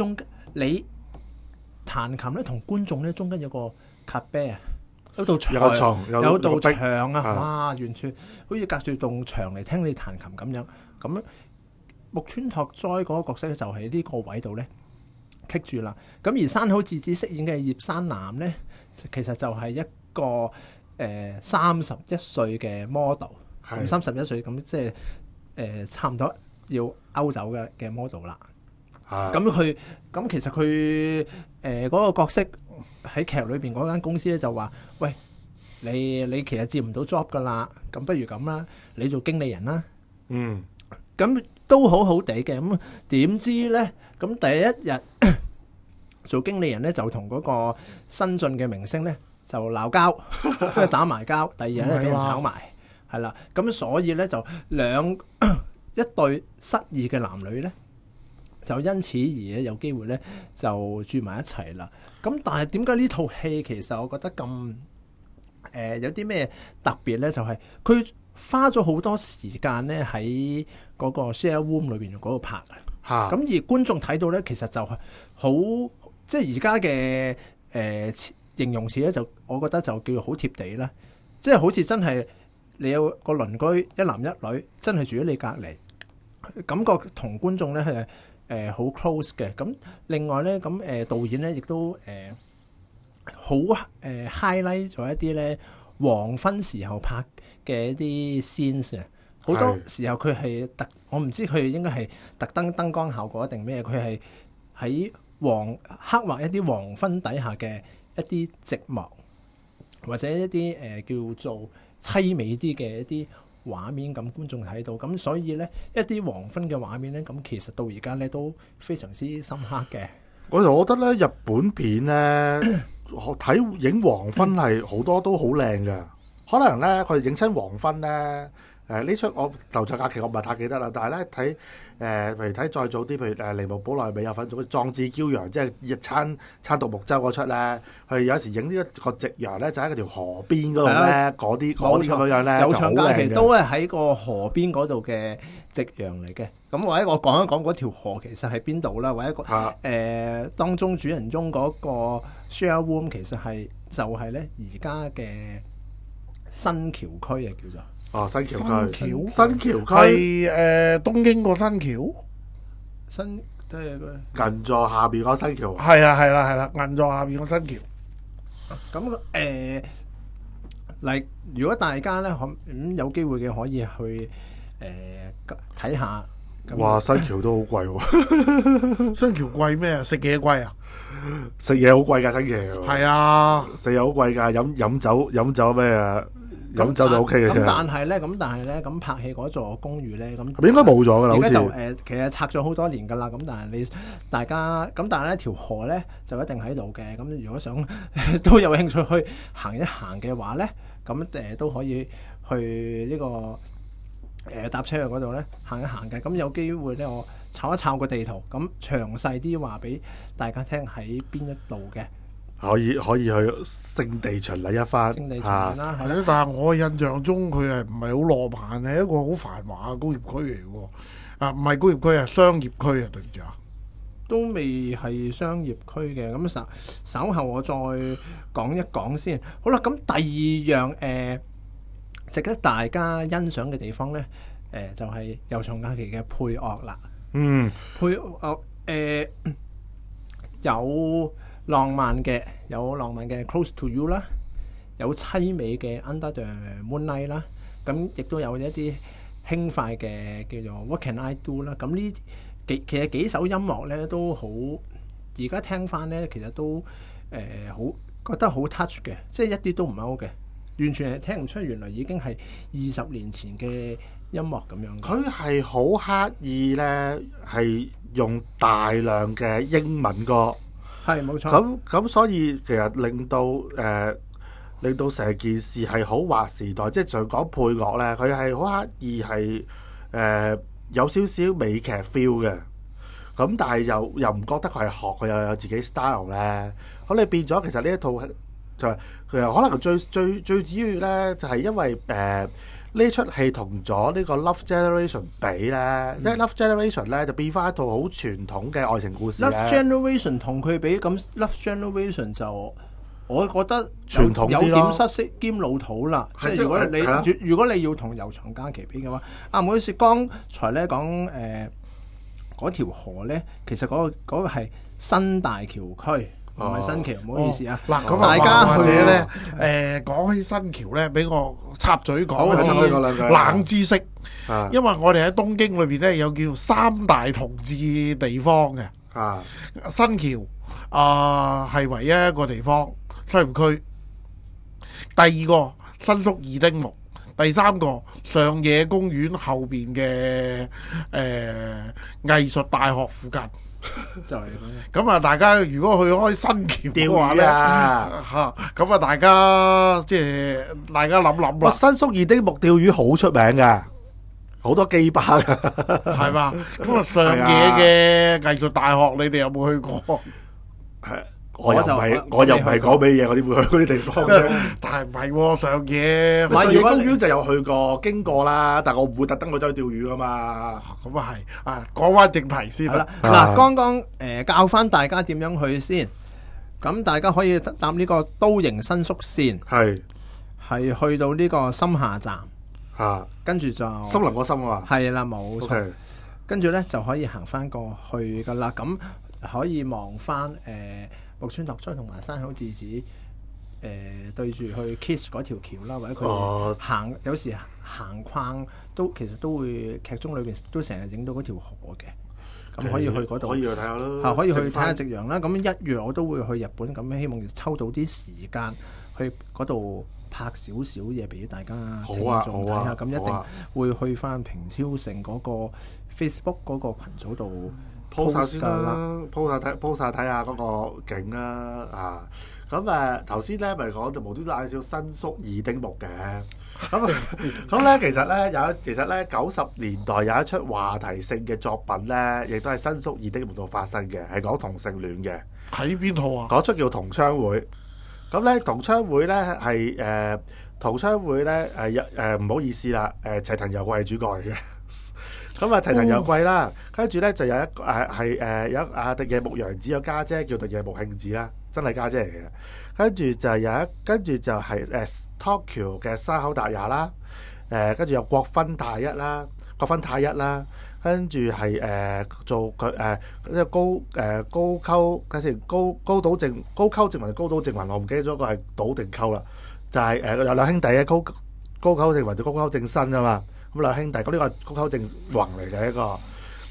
彈琴呢同觀眾呢中間有個卡啤啊，有道牆，有道牆啊，哇！完全好似隔住棟牆嚟聽你彈琴咁樣。咁木村拓哉嗰個角色咧就喺呢個位度咧棘住啦。咁而山口智子飾演嘅葉山南咧，其實就係一個31歲嘅 model， 咁31歲咁即係差唔多要歐走嘅 model 啦。咁其實佢嗰個角色喺劇裏邊嗰間公司咧就話：喂，你其實接唔到 job 噶啦，咁不如咁啦，你做經理人啦。咁都好好地嘅。咁點知咧？咁第一日做經理人咧就同嗰個新進嘅明星咧就鬧交，跟住打埋交。第二日咧俾人炒埋，係啦。咁所以咧就一對失意嘅男女咧，就因此而咧有機會咧就住埋一齊啦。咁但係點解呢套戲其實我覺得咁有啲咩特別咧？就係佢花咗好多時間咧喺嗰個 share room 裏邊嗰度拍啊。咁而觀眾睇到咧，其實就係好即係而家嘅形容詞咧，就我覺得就叫做好貼地啦。即係好似真係你有個鄰居一男一女，真係住喺你隔離，感覺同觀眾咧係好 close 嘅。咁另外咧，咁導演咧亦都好highlight 咗一啲咧黃昏時候拍嘅一啲 scenes 啊。好多時候佢係我唔知佢應該係特登燈光效果定咩？佢係喺刻畫一啲黃昏底下嘅一啲寂寞，或者一啲叫做凄美啲嘅一啲畫面，咁觀眾睇到。咁所以咧一啲黃昏嘅畫面咧，咁其實到而家咧都非常之深刻嘅。 我覺得咧日本片咧睇影黃昏係好多都好靚嘅，可能咧佢哋影親黃昏咧。呢出我悠長假期我唔係太記得啦，但係咧睇譬如睇再早啲，譬如鈴木保奈美有份做壯志驕陽，即係日餐獨木舟嗰出咧，佢有時影呢一個夕陽咧，就喺嗰條河邊嗰度咧，嗰啲咁樣咧， 悠長假期都係喺個河邊嗰度嘅夕陽嚟嘅。咁或者我講一講嗰條河其實係邊度啦，或者當中主人翁嗰個 share room 其實就係咧而家嘅新橋區啊，叫做。 新橋區係東京個新橋， 都係銀座下邊個新橋。 係啦，銀座下邊個新橋。 咁如果大家咧有機會嘅可以去睇下哇！新橋都好貴喎， 新橋貴咩？食嘢貴啊？ 食嘢好貴㗎，新橋。 係啊， 食嘢好貴㗎，飲酒咩啊？飲酒就 OK 嘅啫。 咁但係咧，咁拍戲嗰座公寓咧，咁應該冇咗㗎啦，好而家就似。 其實拆咗好多年㗎啦。咁但係大家咁，但係咧條河咧就一定喺度嘅。咁如果想都有興趣去行一行嘅話咧，咁都可以去呢個搭車去嗰度咧行一行嘅。咁有機會咧，我抄一抄個地圖，咁詳細啲話俾大家聽喺邊一度嘅。 可以去聖地巡禮一番。 聖地巡禮啦，係啦。 但係我印象中佢係唔係好浪漫，係一個好繁華嘅工業區嚟嘅喎。唔係工業區啊，商業區啊，對唔住啊。 都未係商業區嘅，咁稍後我再講一講先。好啦，咁第二樣值得大家欣賞嘅地方呢，就係悠長假期嘅配樂啦。配樂有浪漫嘅 Close to You 啦，有凄美嘅 Under the Moonlight 啦，咁亦都有一啲輕快嘅叫做 What Can I Do 啦。咁呢其實幾首音樂咧都好，而家聽翻咧其實都好覺得好 touch 嘅，即係一啲都唔 out 嘅，完全係聽唔出原來已經係20年前嘅音樂咁樣。 佢係好刻意咧，係用大量嘅英文歌， 係冇錯。 咁所以其實令到成件事係好劃時代，即係就講配樂咧，佢係好刻意係有少少美劇 feel 嘅，咁但係又唔覺得佢係學，佢又有自己 style 咧。咁你變咗其實呢一套就係其實可能最主要咧，就係因為呢出戲同咗呢個 Love Generation 比咧，因為 Love Generation 咧就變翻一套好傳統嘅愛情故事咧。 Love Generation 同佢比，咁 Love Generation 就我覺得傳統啲咯， 有點失色兼老土啦。即係如果你要同悠長假期比嘅話，唔好意思，剛才咧講嗰條河咧，其實嗰個係新大橋區，唔係新橋，唔好意思啊。 嗱，咁大家或者咧講起新橋咧，俾我插嘴講一啲冷知識。因為我哋喺東京裏邊咧有叫三大同志地方嘅。新橋係唯一一個地方。西湖區，第二個新宿二丁目，第三個上野公園後邊嘅藝術大學附近， 就係咁啊！大家如果去開新橋嘅話咧，咁啊大家即係大家諗諗啦。 新宿二丁目釣魚好出名㗎，好多基吧㗎， 係嘛？咁啊上野嘅藝術大學，你哋有冇去過？ 我又唔係講咩嘢，我點會去嗰啲地方啫？ 但係唔係喎，上野公園就有去過，經過啦。但係我唔會特登去走去釣魚噶嘛。 咁啊係講翻正題先啦。 嗱，剛剛教翻大家點樣去先。咁大家可以搭呢個都營新宿線，係去到呢個深下站。跟住就森林個森啊嘛。 係啦，冇錯。跟住咧就可以行翻過去噶啦。咁可以望翻木村拓哉同埋山口智子對住去 kiss 嗰條橋啦，或者佢有時行框其實都會劇中裏邊都成日影到嗰條河嘅，咁可以去嗰度， 可以去睇下咯， 可以去睇下夕陽啦。咁1月我都會去日本，咁希望抽到啲時間去嗰度拍少少嘢俾大家聽眾睇下，咁一定會去翻平超城嗰個 Facebook 嗰個群組度。 鋪晒先啦，鋪晒睇下嗰個景啦咁頭先咧咪講就無端端介紹新宿二丁目嘅，咁咧其實咧90年代有一出話題性嘅作品咧，亦都係新宿二丁目度發生嘅，係講同性戀嘅。 睇邊套啊？ 嗰出叫《同窗會》。咁咧同窗會咧係同窗會咧唔好意思啦，齊藤由貴係主角嚟嘅。咁齊藤由貴啦，跟住咧就有一個有荻野目洋子有家姐叫荻野目慶子啦，真係家姐嚟嘅。跟住就係Tokyo 嘅山口達也啦，跟住有國分太一啦，跟住係做佢高溝高島正還是高島正宏，我唔記得咗個係島定溝啦，就係有兩兄弟嘅高溝正宏就高溝正新啊嘛。咁兩兄弟，咁呢個係高溝正宏嚟嘅一個。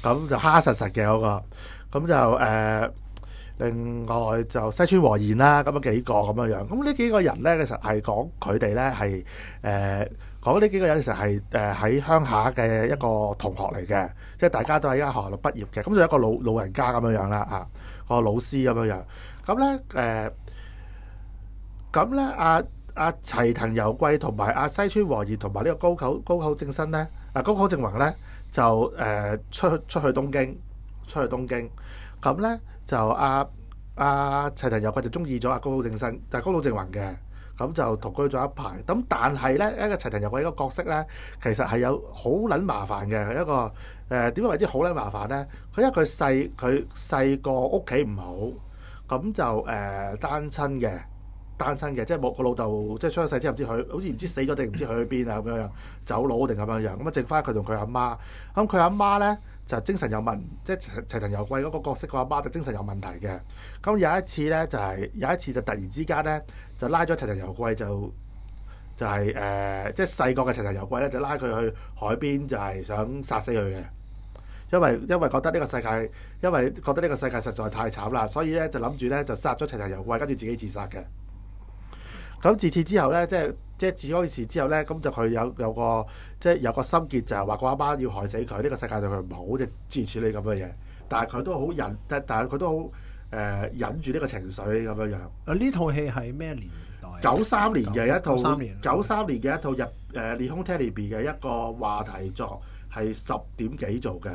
咁就蝦實實嘅嗰個，咁就另外就西村和彥啦，咁樣幾個咁樣樣。咁呢幾個人咧，其實係講佢哋咧係講呢幾個人其實係喺鄉下嘅一個同學嚟嘅，即係大家都喺間學校度畢業嘅。咁就有一個老人家咁樣樣啦，個老師咁樣樣。咁咧阿齊藤由貴同埋阿西村和彥同埋呢個高口正生咧，高口正宏咧就出去東京，咁咧就阿齊藤由貴就中意咗阿高口正生，但係高口正宏嘅，咁就同居咗一排。咁但係咧一個齊藤由貴一個角色咧，其實係有好撚麻煩嘅一個點解為之好撚麻煩咧？因為佢細個屋企唔好，咁就單親嘅，即係冇個老豆，即係出咗世之後唔知佢，好似唔知死咗定唔知去邊啊咁樣，走佬定咁樣樣，咁啊剩翻佢同佢阿媽。咁佢阿媽咧就精神有問，即係齊藤由貴嗰個角色個阿媽就精神有問題嘅。咁有一次咧就突然之間咧就拉咗齊藤由貴就係即係細個嘅齊藤由貴咧就拉佢去海邊，就係想殺死佢嘅。因為覺得呢個世界，實在太慘啦，所以咧就諗住咧就殺咗齊藤由貴，跟住自己自殺嘅。咁自此之後咧，即係自嗰件事之後咧，咁就佢有個心結，就係話個阿媽要害死佢，呢個世界對佢唔好，即係諸如此類咁嘅嘢。但係佢都好忍，但係佢都好忍住呢個情緒咁樣樣。 呢套戲係咩年代 ？93年嘅一套 93年嘅一套日本 Telebi 嘅一個話題作，係10點幾做嘅。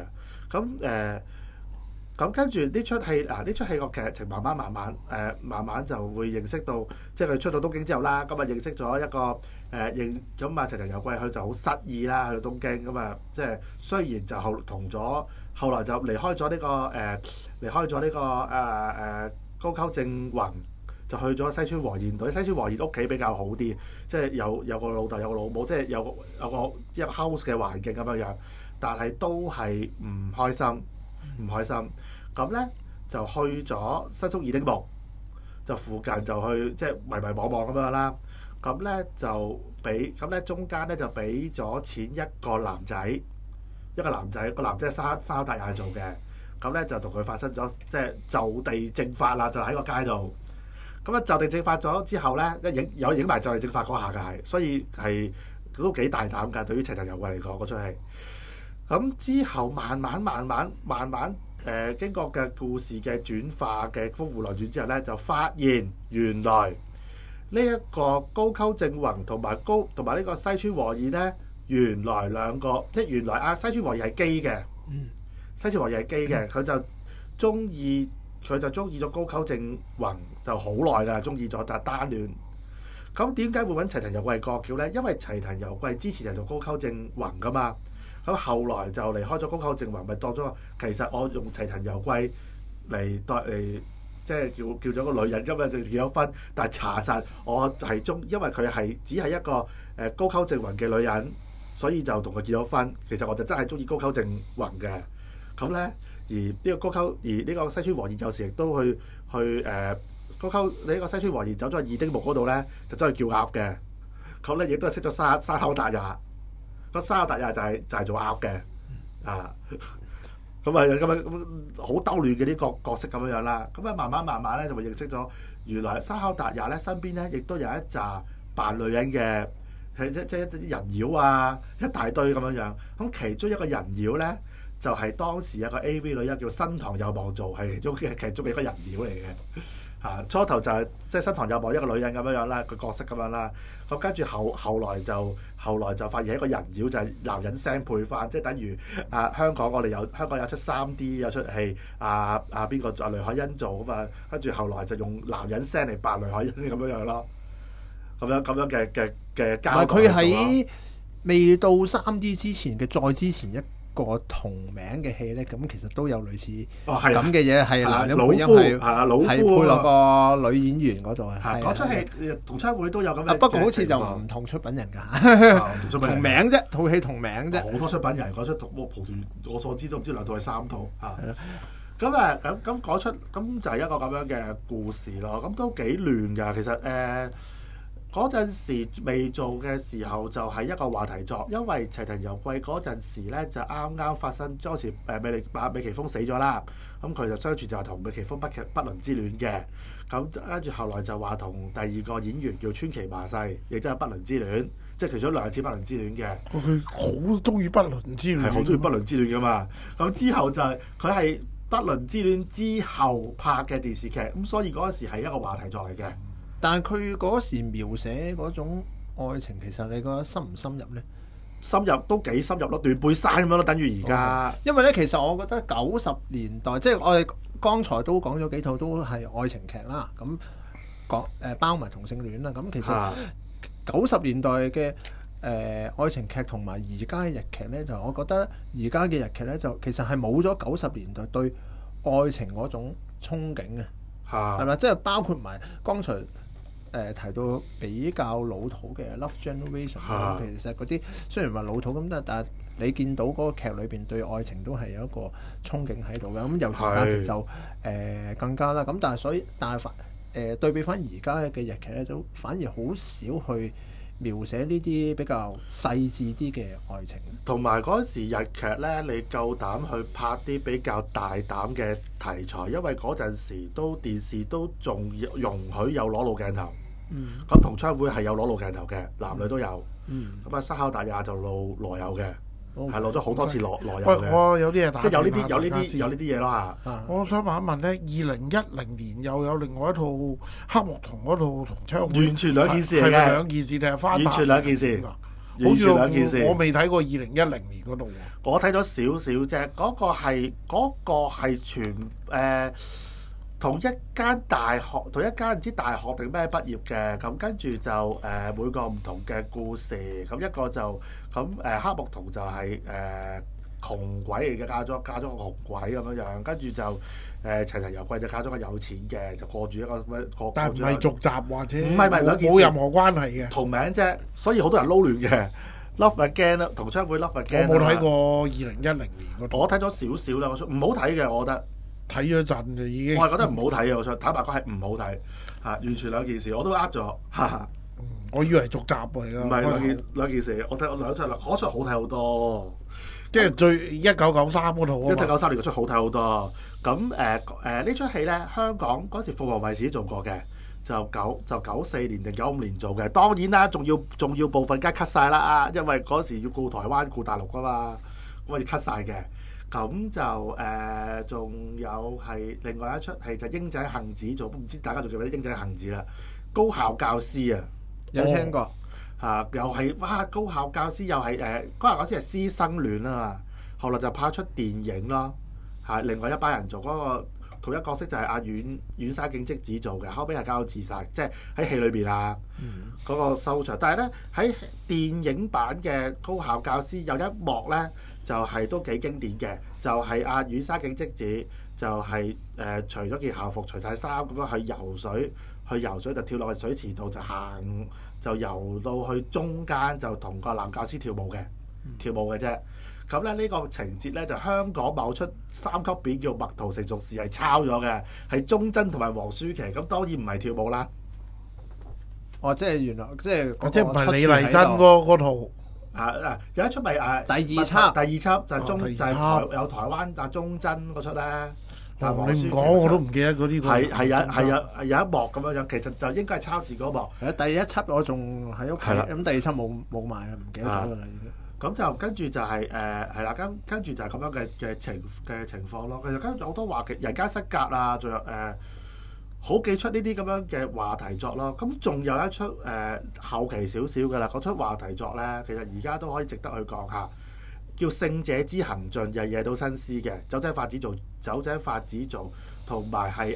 咁跟住呢出戲個劇情慢慢就會認識到，即係佢出到東京之後啦，咁啊認識咗一個咁啊齊藤由貴佢就好失意啦，去到東京咁啊，即係雖然就後來就離開咗呢個高口正宏，就去咗西村和彥度。西村和彥屋企比較好啲，即係有個老豆有個老母，即係有個一個 house 嘅環境咁樣樣，但係都係唔開心。咁咧就去咗新宿二丁目，就附近就去即係迷惘咁樣啦。咁咧中間咧就俾咗錢一個男仔，個男仔係沙口達也做嘅。咁咧就同佢發生咗即係就地正法啦，就喺個街度。咁就地正法咗之後咧，影埋就地正法嗰下嘅係，所以係都幾大膽㗎。對於齊藤由貴嚟講嗰出戲。咁之後慢慢經過嘅故事嘅轉化嘅峰迴路轉之後咧，就發現原來呢一個高口正宏同埋呢個西村和彥咧，原來兩個即係原來西村和彥係基嘅，西村和彥係基嘅，佢就中意咗高口正宏就好耐㗎，中意咗但係單戀。咁點解會揾齊藤由貴過橋咧？因為齊藤由貴之前係做高口正宏㗎嘛。咁後來就離開咗高口正宏，咪當咗其實我用齊藤由貴嚟即係叫咗個女人，今日就結咗婚。但係查實我係因為佢係只係一個高口正宏嘅女人，所以就同佢結咗婚。其實我就真係中意高口正宏嘅。咁咧，而呢個西村和彥有時亦都去高口呢個西村和彥走咗去二丁目嗰度咧，就走去叫鴨嘅。咁咧亦都係識咗沙口達也。個沙口達也就係做鴨嘅，咁好兜亂嘅啲角色咁樣啦。咁慢慢咧就會認識咗原來沙口達也咧身邊咧亦都有一紮扮女人嘅，即係一啲人妖啊，一大堆咁樣樣。咁其中一個人妖咧就係當時有個 AV 女優叫新堂有望做，係其中嘅一個人妖嚟嘅。初頭就係即係新堂有望一個女人咁樣啦，個角色咁樣啦。咁跟住後來就發現係一個人妖，就係男人聲配翻，即係等於香港香港有出 3D 有出戲，邊個雷海欣做啊嘛。跟住後來就用男人聲嚟扮雷海欣咁樣咯。咁樣嘅交代。 佢喺未到 3D 之前嘅再之前一個同名嘅戲咧，咁其實都有類似咁嘅嘢，係男人配音係配落個女演員嗰度啊。 嗰出戲同窗會都有咁嘅。 不過好似就唔同出品人㗎，同名啫，套戲同名啫。 好多出品人嗰出同蒲團，我所知都唔知2套係3套嚇。咁嗰出咁就係一個咁樣嘅故事咯。咁都幾亂㗎，其實嗰陣時未做嘅時候就係一個話題作，因為齊藤由貴嗰陣時咧就啱啱發生嗰時美崎峰死咗啦，咁佢就相傳就係同美崎峰不倫之戀嘅，咁跟住後來就話同第二個演員叫川崎麻世，亦都係不倫之戀，即係其中2次不倫之戀嘅。 佢好中意不倫之戀， 係好中意不倫之戀噶嘛。咁之後就係佢係不倫之戀之後拍嘅電視劇，咁所以嗰陣時係一個話題作嚟嘅。 但係佢嗰時描寫嗰種愛情，其實你覺得深唔深入呢？ 深入都幾深入咯，斷背山咁樣咯，等於而家。 因為咧，其實我覺得90年代，即係我哋剛才都講咗幾套都係愛情劇啦。咁講包埋同性戀啦。咁其實90年代嘅愛情劇同埋而家嘅日劇咧，就我覺得而家嘅日劇咧，就其實係冇咗90年代對愛情嗰種憧憬嘅，係咪？即係包括埋剛才提到比較老土嘅 Love Generation，其實嗰啲雖然話老土咁，但係你見到嗰個劇裏邊對愛情都係有一個憧憬喺度嘅。咁悠長假期就更加啦。咁但係對比翻而家嘅日劇咧，就反而好少去描寫呢啲比較細緻啲嘅愛情。 同埋嗰陣時日劇咧，你夠膽去拍啲比較大膽嘅題材，因為嗰陣時電視都仲容許有裸露鏡頭。咁同窗會係有裸露鏡頭嘅，男女都有。咁啊，山口達也就露裸有嘅，係露咗好多次裸有嘅。 喂，我有啲嘢即係有呢啲嘢咯嚇。 我想問一問咧，2010年又有另外一套黑木瞳嗰套同窗會， 完全兩件事嚟嘅。 係咪兩件事定係翻拍？ 完全兩件事。 好似兩件事。我未睇過2010年嗰度喎。 我睇咗少少啫，嗰個係全同一間大學，同一間唔知大學定咩畢業嘅，咁跟住就每個唔同嘅故事，咁一個就咁黑木瞳就係窮鬼嚟嘅，嫁咗個窮鬼咁樣樣，跟住就齊藤由貴就嫁咗個有錢嘅，就過住一個但係唔係續集或者唔係兩件事， 冇任何關係嘅同名啫，所以好多人撈亂嘅。Love Again 啦，同窗會 Love Again。 我冇睇過2010年嗰套。 我睇咗少少啦，唔好睇嘅，我覺得。 睇咗陣就已經， 我係覺得唔好睇嘅，我想坦白講係唔好睇嚇，完全兩件事，我都呃咗嚇。 我以為續集嚟㗎， 唔係兩件事，我睇兩出啦，嗰出好睇好多， 即係最1993嗰套 1993年嗰出好睇好多。咁呢出戲咧，香港嗰時鳳凰衛視做過嘅，就94年定95年做嘅。當然啦，仲要部分梗係 cut 曬啦，因為嗰時要顧台灣顧大陸㗎嘛，咁我要 cut 曬嘅。咁就仲有係另外一出戲就英井幸子做，唔知大家仲記唔記得英井幸子啦？高校教師啊， 有聽過嚇，又係哇！高校教師又係高校教師係師生戀啊嘛，後來就拍出電影咯嚇，另外一班人做嗰個同一角色就係阿遠山敬職子做嘅，後尾係交自殺，即係喺戲裏邊啊嗰個收場。但係咧喺電影版嘅高校教師有一幕咧，就係都幾經典嘅，就係阿遠山敬職子就係除咗件校服，除晒衫咁樣去游水就跳落去水池度就游到去中間就同個男教師跳舞嘅啫。咁咧呢個情節咧就香港某出3級片叫《蜜桃成熟時》係抄咗嘅，係鍾真同埋黃舒淇，咁當然唔係跳舞啦。 哦，即係原來即係唔係李麗珍嗰套。 有一出咪第二輯就係有台灣阿鍾真嗰出咧。 你唔講我都唔記得嗰啲。 係有一幕咁樣樣，其實就應該係抄自嗰幕。 第一輯我仲喺屋企，咁第二輯冇埋啦，唔記得咗㗎啦已經。 咁就跟住就係係啦，跟住就係咁樣嘅情況咯。其實跟住好多話劇《人間失格》啊，仲有好幾出呢啲咁樣嘅話題作咯。咁仲有一出後期少少嘅啦，嗰出話題作咧，其實而家都可以值得去講下，叫《聖者之行進》，又係惹到新詩嘅，酒井法子做，同埋係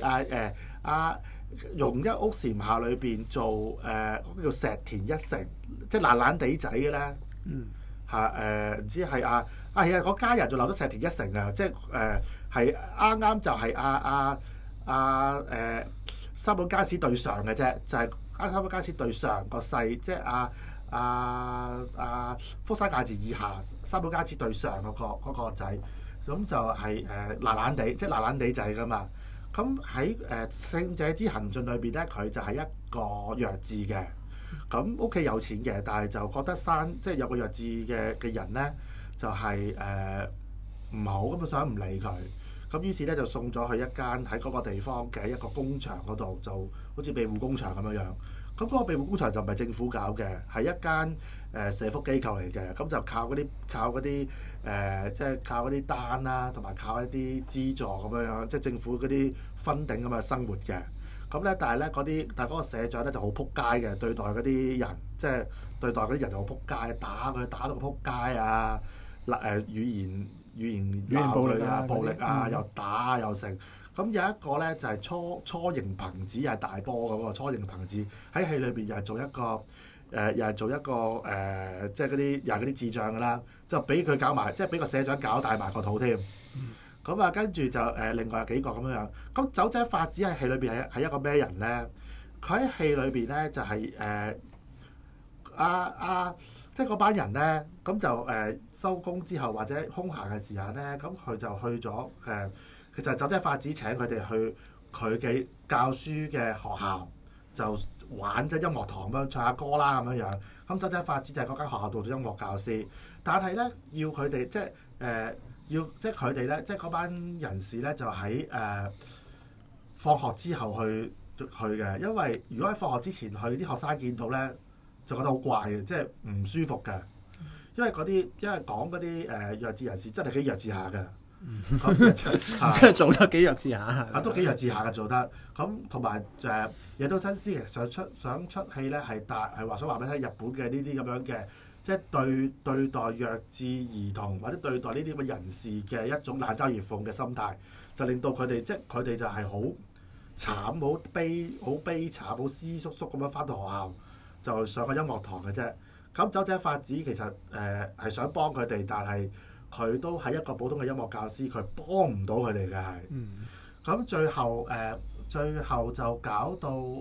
容一屋檐下裏邊做嗰個叫石田一成，即係爛爛地仔嘅咧。唔知係係啊！嗰家人就留咗石田一成啊，即係係啱啱就係三本家史對上嘅啫，就係三本家史對上個細，即係福山雅治以下三本家史對上嗰個仔，咁就係爛爛地，即係爛爛地仔噶嘛。咁喺聖者之行進裏邊咧，佢就係一個弱智嘅。 咁屋企有錢嘅，但係就覺得即係有個弱智嘅人咧，就係唔好，咁想唔理佢。咁於是咧就送咗去一間喺嗰個地方嘅一個工場嗰度，就好似庇護工場咁樣樣。咁嗰個庇護工場就唔係政府搞嘅，係一間社福機構嚟嘅。咁就靠嗰啲即係靠嗰啲單啦，同埋靠一啲資助咁樣樣，即係政府嗰啲分頂咁嘅生活嘅。咁咧，但係嗰個社長咧就好撲街嘅，對待嗰啲人，即係對待嗰啲人就好撲街，打佢打到佢撲街啊！語言暴力啊，暴力啊，又打又成。咁有一個咧就係初型憑子，係大波嗰個初型憑子喺戲裏邊又係做一個即係嗰啲又係嗰啲智障㗎啦，就俾佢搞埋，即係俾個社長搞大埋個肚添。咁啊，跟住就另外有幾個咁樣。咁酒井法子喺戲裏邊係一個咩人咧？佢喺戲裏邊咧就係即係嗰班人咧，咁就收工之後或者空閒嘅時間咧，咁佢就去咗其實酒井法子請佢哋去佢嘅教書嘅學校，就玩即係音樂堂咁樣唱下歌啦咁樣樣。咁酒井法子就喺嗰間學校度做音樂教師，但係咧要佢哋即係佢哋咧，即係嗰班人士咧，就喺放學之後去嘅，因為如果喺放學之前去，啲學生見到咧就覺得好怪嘅，即係唔舒服嘅，因為講嗰啲弱智人士真係幾弱智下嘅， 即係做得幾弱智下啊，都幾弱智下嘅做得。咁同埋野島伸司其實想出戲咧，係話想話俾你聽日本嘅呢啲咁樣嘅。即係對待弱智兒童或者對待呢啲咁嘅人士嘅一種冷嘲熱諷嘅心態，就令到佢哋就係好慘、好悲慘、好斯縮縮咁樣返到學校，就上個音樂堂嘅啫。咁酒井法子其實係想幫佢哋，但係佢都係一個普通嘅音樂教師，佢幫唔到佢哋嘅係。咁最後就搞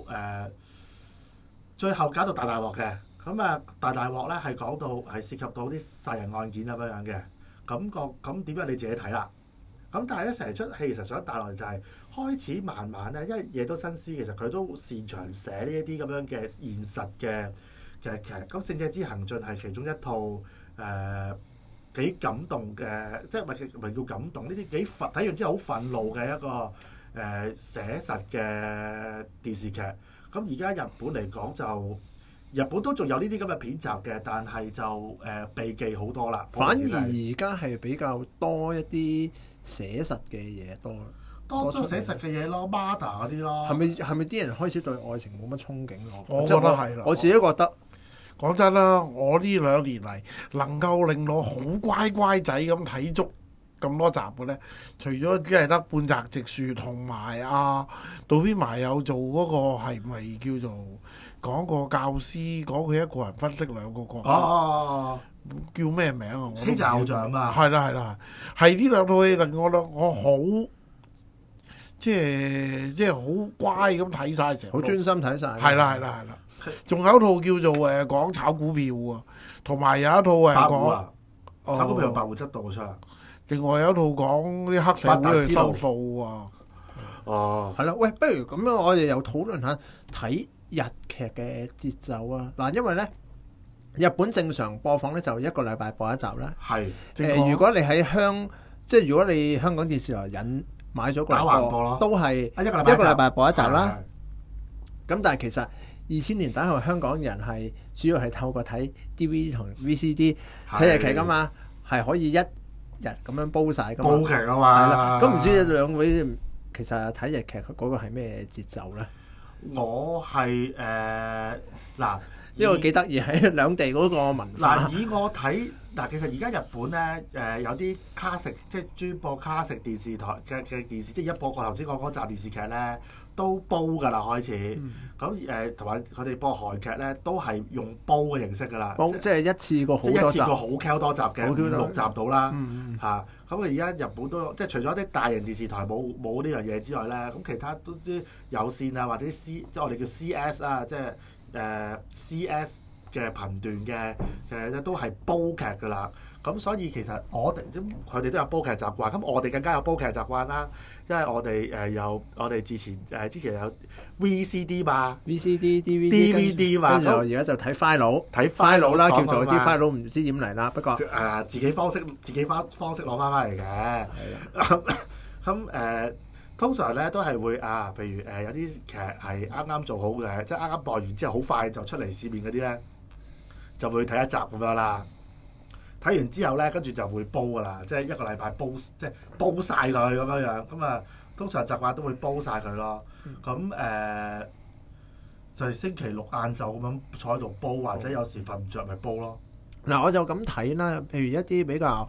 到大鑊嘅。咁啊，大鑊咧係講到係涉及到啲殺人案件咁樣嘅，咁點樣你自己睇啦？咁但係咧成出戲其實想帶來就係開始慢慢咧，因為野島伸司其實佢都擅長寫呢一啲咁樣嘅現實嘅劇。咁《聖者之行進》係其中一套幾感動嘅，即係唔係叫感動呢啲幾睇完之後好憤怒嘅一個寫實嘅電視劇。咁而家日本嚟講就。日本都仲有呢啲咁嘅片集嘅，但係就避忌好多啦。 反而而家係比較多一啲寫實嘅嘢多咗寫實嘅嘢咯 ，Mada 嗰啲咯。 係咪啲人開始對愛情冇乜憧憬咯？ 我覺得係啦。 我自己覺得講真啦，我呢2年嚟能夠令我好乖乖仔咁睇足咁多集嘅咧，除咗只係得半澤直樹同埋渡邊麻友做嗰個係咪叫做？講個教師講佢一個人分析2個角色，叫咩名啊？ 欺詐偶像啊！ 係啦，係呢2套戲令我好即係好乖咁睇晒成， 好專心睇晒。 係啦，仲有一套叫做講炒股票啊，同埋有一套講炒股票白戶則道出。 另外有一套講啲黑社會去收數啊。 係啦，喂，不如咁樣，我哋又討論下睇日劇嘅節奏啊！嗱，因為咧日本正常播放咧就1個禮拜播1集啦。係如果你喺如果你香港電視台買咗個嚟播，都係一個禮拜播1集啦。咁但係其實2000年代後香港人係主要係透過睇 DVD 同 VCD 睇日劇噶嘛，係可以1日咁樣煲晒噶嘛。 煲劇啊嘛。係啦， 咁唔知2位其實睇日劇嗰個係咩節奏咧？ 我係嗱， 因為幾得意喺兩地嗰個文化。 以我睇其實而家日本咧有啲卡式，即係專播卡式電視台嘅電視，即係一播過頭先講嗰集電視劇咧，都煲㗎啦開始。咁同埋佢哋播韓劇咧，都係用煲嘅形式㗎啦。 即係一次過好多集， 好 Q 多集嘅5-6集到啦嚇。咁而家日本都即係除咗啲大型電視台冇呢樣嘢之外咧，咁其他都啲有線啊或者即係我哋叫 CS 啊，即係CS 嘅頻段嘅都係煲劇噶啦。咁所以其實我哋佢哋都有煲劇習慣，咁我哋更加有煲劇習慣啦。因為我哋我哋之前有 VCD 嘛 ，VCD、 DVD 嘛， 跟住而家就睇 file 啦，叫做啲 file 唔知點嚟啦。不過自己方式攞翻嚟嘅。係啦。咁通常咧都係會譬如有啲劇係啱啱做好嘅，即係啱啱播完之後好快就出嚟市面嗰啲咧，就會睇一集咁樣啦。睇完之後咧，跟住就會煲噶啦，即係一個禮拜煲，即係煲晒佢咁樣樣。咁啊，通常習慣都會煲晒佢咯。咁就係星期六晏晝咁樣坐喺度煲，或者有時瞓唔着咪煲咯。 嗱，我就咁睇啦。譬如一啲比較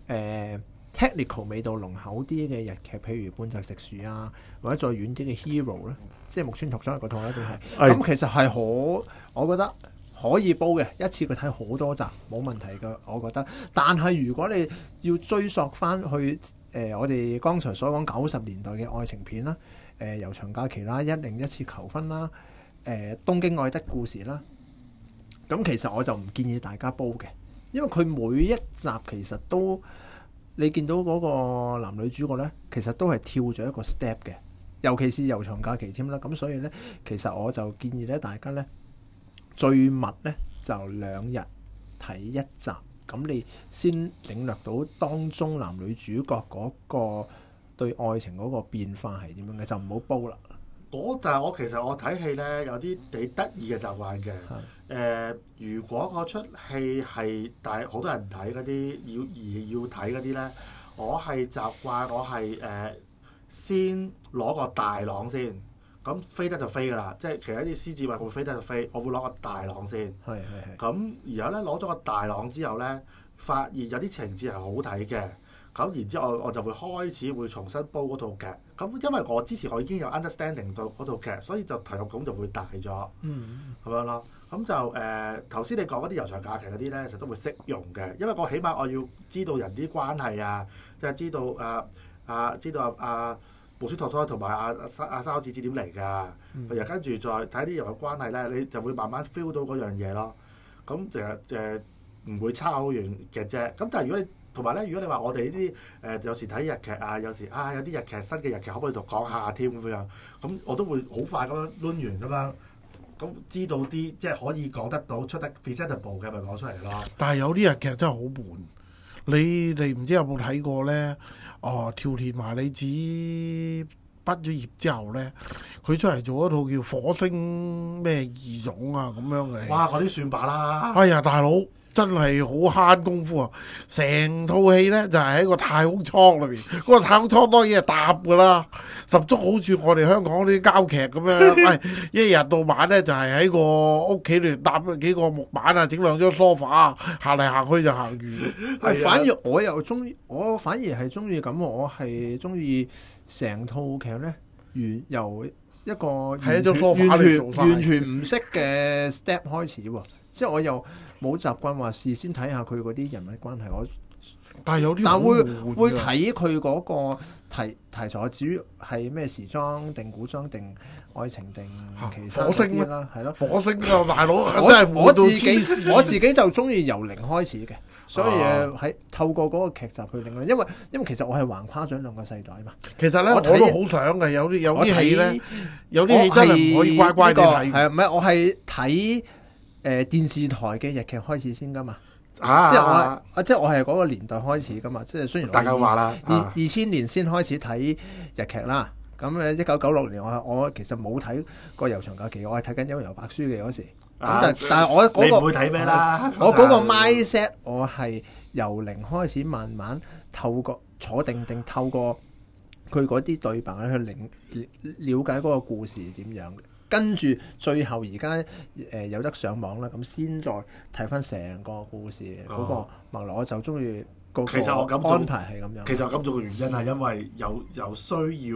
technical 味道濃厚啲嘅日劇，譬如半澤直樹啊，或者再遠啲嘅 Hero 咧，即係木村拓哉嗰套咧都係。咁其實係我覺得可以煲嘅，一次過睇好多集冇問題嘅，我覺得。但係如果你要追溯翻去我哋剛才所講90年代嘅愛情片啦，悠長假期啦，101次求婚啦，東京愛的故事啦，咁其實我就唔建議大家煲嘅，因為佢每一集其實都你見到嗰個男女主角呢，其實都係跳咗一個 step 嘅，尤其是悠長假期添啦。咁所以呢，其實我就建議咧，大家呢，最密呢就2日睇一集，咁你先領略到當中男女主角嗰個對愛情嗰個變化係點樣嘅，就唔好煲啦。 但係我其實我睇戲咧有啲幾得意嘅習慣嘅。如果嗰出戲係好多人睇嗰啲要睇嗰啲咧，我係習慣我係先攞個大朗先，咁飛得就飛㗎啦。即係其實一啲獅子或會飛得就飛，我會攞個大朗先。係。咁然後咧攞咗個大朗之後咧，發現有啲情節係好睇嘅。咁然之後我就會開始會重新煲嗰套劇。咁因為我之前我已經有 understanding 到嗰套劇，所以就投入感就會大咗。咁樣咯。咁就頭先你講嗰啲悠長假期嗰啲咧，其實都會適用嘅。因為我起碼我要知道人啲關係啊，即係知道木村拓哉同埋阿沙子子點嚟㗎。又跟住再睇啲人嘅關係咧，你就會慢慢 feel 到嗰樣嘢咯。咁就唔會差好遠嘅啫。咁但係如果你同埋咧，如果你話我哋呢啲有時睇日劇啊，有時有啲日劇新嘅日劇可唔可以講下添咁樣？咁我都會好快咁樣攆完咁樣，咁知道啲即係可以講得到出得 presentable 嘅咪講出嚟咯。 但係有啲日劇真係好悶，你唔知有冇睇過咧？條田麻里子畢咗業之後咧，佢出嚟做一套叫火星咩異種啊咁樣嘅。 哇！嗰啲算把啦。 哎呀，大佬！真係好慳功夫啊！成套戲咧就係喺個太空艙裏邊，嗰個太空艙當然係搭噶啦，十足好似我哋香港啲膠劇咁樣。一日到晚咧就係喺個屋企裏搭幾個木板啊，整兩張梳化，行嚟行去就行完。 反而我又中意，我反而係中意咁，我係中意成套劇咧，由一個完全唔識嘅 step 開始喎，即係我又冇習慣話事先睇下佢嗰啲人物關係， 但係有啲但會睇佢嗰個題材，主要係咩時裝定古裝定愛情定其他嗰啲啦，係咯， 火星啊大佬，真係我自己就中意由零開始嘅。所以喺透過嗰個劇集去令，因為其實我係橫跨咗2個世代嘛。 其實咧我都好想嘅，有啲戲咧，有啲戲真係唔可以乖乖地睇。 係唔係？我係睇電視台嘅日劇開始先噶嘛。即係我係嗰個年代開始噶嘛。即係雖然大家話啦 ，2000年先開始睇日劇啦。咁1996年我其實冇睇過悠長假期，我係睇緊《幽遊白書》嘅嗰時。但係我嗰個你唔會睇咩啦？ 我嗰個 mindset 我係由零開始，慢慢透過坐定，透過佢嗰啲對白去了解嗰個故事點樣，跟住最後而家有得上網啦，咁先再睇翻成個故事嗰個脈絡，我就中意個安排係咁樣。 其實我咁做嘅原因係因為有需要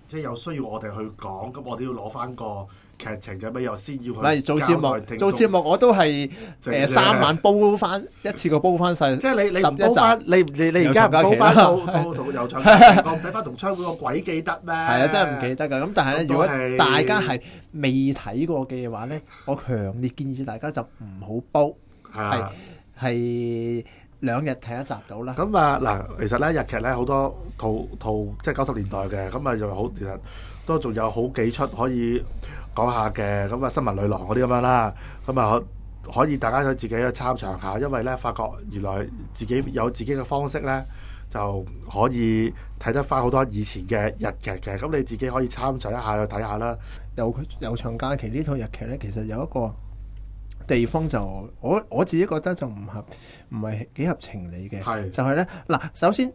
即係有需要我哋去講，咁我都要攞翻個劇情嘅咩又先要去。 唔係做節目我都係3晚煲翻一次過煲翻晒。 即係你唔 11 煲翻，你而家唔煲翻到由長江睇翻同槍會個鬼記得咩？ 係啊，真係唔記得㗎。咁但係咧，如果大家係未睇過嘅話咧，我強烈建議大家就唔好煲，係2日睇1集到啦。 咁啊嗱，其實咧日劇咧好多套即係90年代嘅，咁啊又好，其實都仲有好幾出可以講下嘅。咁啊新聞女郎嗰啲咁樣啦，咁啊可以大家自己去參詳下，因為咧發覺原來自己有自己嘅方式咧，就可以睇得翻好多以前嘅日劇嘅。咁你自己可以參詳一下去睇下啦。 悠長假期呢套日劇咧，其實有一個地方就我自己覺得就唔係幾合情理嘅，就係咧嗱，首先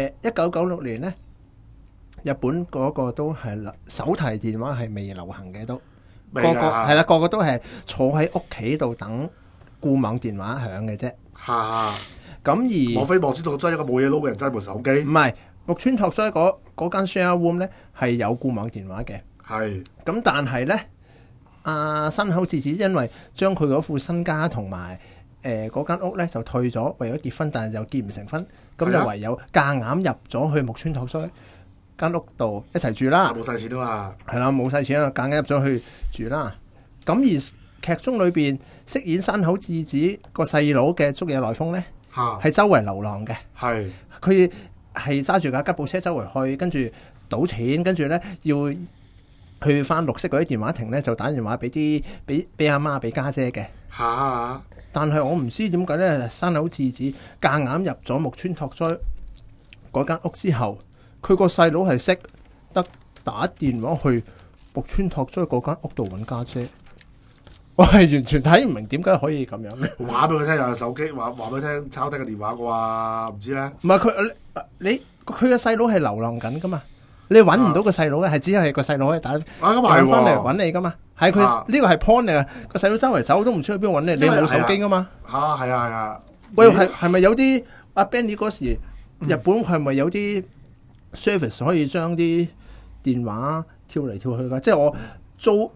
1996年咧，日本嗰個都係手提電話係未流行嘅，都個個都係坐喺屋企度等固網電話響嘅啫。咁而莫非木村拓哉一個冇嘢撈嘅人揸部手機？ 唔係，木村拓哉嗰間 share room 咧係有固網電話嘅。咁但係咧。山口智子因為將佢嗰副身家同埋嗰間屋咧就退咗，為咗結婚，但係又結唔成婚，咁就唯有夾硬入咗去木村拓哉間屋度一齊住啦。 冇晒錢啊嘛， 係啦，冇晒錢啊，夾硬入咗去住啦。咁而劇中裏邊飾演山口智子個細佬嘅竹野內豐咧，係周圍流浪嘅。佢係揸住架吉普車周圍去，跟住賭錢，跟住咧要去翻綠色嗰啲電話亭咧，就打電話俾阿媽俾家姐嘅。但係我唔知點解咧，山口智子夾硬入咗木村拓哉嗰間屋之後，佢個細佬係識得打電話去木村拓哉嗰間屋度揾家姐。我係完全睇唔明點解可以咁樣咧。 話俾佢聽有手機，話俾佢聽抄低個電話啩，唔知咧。 唔係佢嘅細佬係流浪緊噶嘛？你揾唔到個細佬嘅，係只係個細佬可以打翻嚟揾你噶嘛？係佢呢個係 point 嚟啊！個細佬周圍走都唔知去邊度揾你，你冇手機噶嘛？ 係啊！ 喂，係咪有啲阿 Benny 嗰時日本係咪有啲 service 可以將啲電話跳嚟跳去噶？即係我租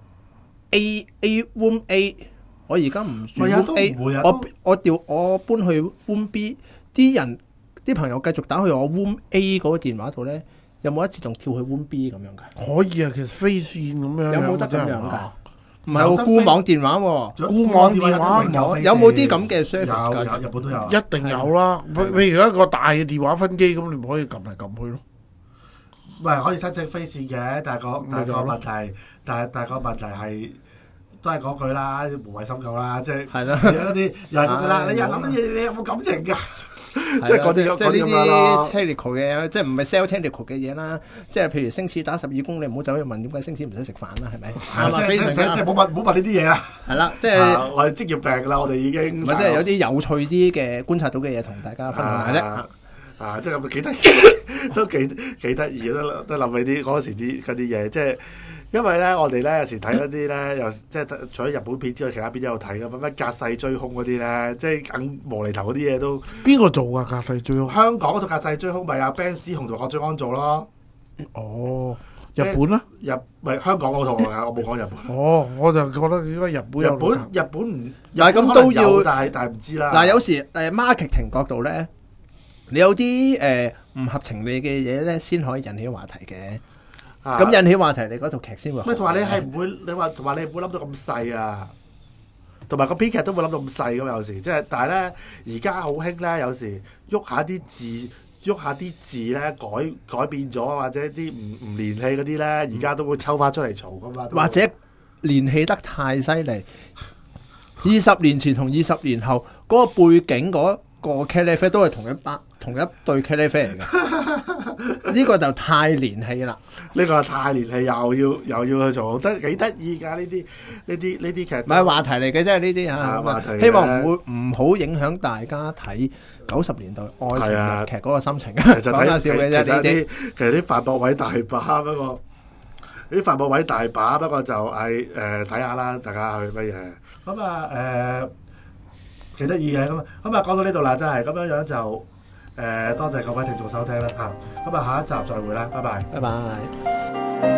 A room A， 我而家唔住 room A， 我搬去 room B， 啲朋友繼續打去我 room A 嗰個電話度咧。有冇一自動跳去 room B 咁樣㗎？ 可以啊，其實飛線咁樣。 有冇得咁樣㗎？唔係喎，固網電話喎。 固網電話有冇啲咁嘅 service 㗎？ 日本都有。 一定有啦。譬如一個大嘅電話分機咁，你咪可以撳嚟撳去咯。 唔係可以申請飛線嘅，但係個問題，但係個問題係都係嗰句啦，無謂深究啦，即係係啦。 有啲又係咁啦，你又諗啲嘢，你有冇感情㗎？即係嗰啲即係呢啲 technical 嘅，即係唔係 sell technical 嘅嘢啦。即係譬如星矢打12公里，唔好走去問點解星矢唔使食飯啦，係咪？ 即係冇問呢啲嘢啦。 係啦，即係我係職業病啦，我哋已經。 唔係即係有啲有趣啲嘅觀察到嘅嘢同大家分享下啫。 即係咁幾得意，都幾得意，都諗起啲嗰時啲嗰啲嘢，即係。因為咧，我哋咧有時睇嗰啲咧，又即係除咗日本片之外，其他片都有睇噶嘛。乜隔世追兇嗰啲咧，即係更無厘頭嗰啲嘢都。邊個做啊？隔世追兇？香港嗰套隔世追兇咪阿 Ben 思雄同郭晉安做咯。 哦，日本咧？ 咪香港嗰套啊！我冇講日本。 哦，我就覺得應該日本有。 日本唔， 嗱咁都要， 但係唔知啦。 嗱有時marketing 角度咧，你有啲唔合情理嘅嘢咧，先可以引起話題嘅。咁引起話題，你嗰套劇先會。 同埋你係唔會，同埋你唔會諗到咁細啊，同埋個編劇都會諗到咁細咁有時，即係但係咧而家好興咧，有時喐下啲字咧改變咗，或者啲唔連氣嗰啲咧，而家都會抽翻出嚟嘈噶嘛。或者連氣得太犀利，20年前同20年後嗰個背景嗰個茄喱啡都係同一對茄喱啡嚟嘅，呢個就太連戲啦。 呢個太連戲，又要去做，得幾得意㗎呢啲劇。 唔係話題嚟嘅啫，呢啲嚇。希望唔好影響大家睇90年代愛情日劇嗰個心情。講下笑嘅啫， 其實啲發佈位大把，不過啲發佈位大把，不過就係睇下啦，大家去乜嘢咁幾得意嘅咁啊！講到呢度啦，真係咁樣就多謝各位聽眾收聽啦嚇！咁下一集再會啦，拜拜。 拜拜。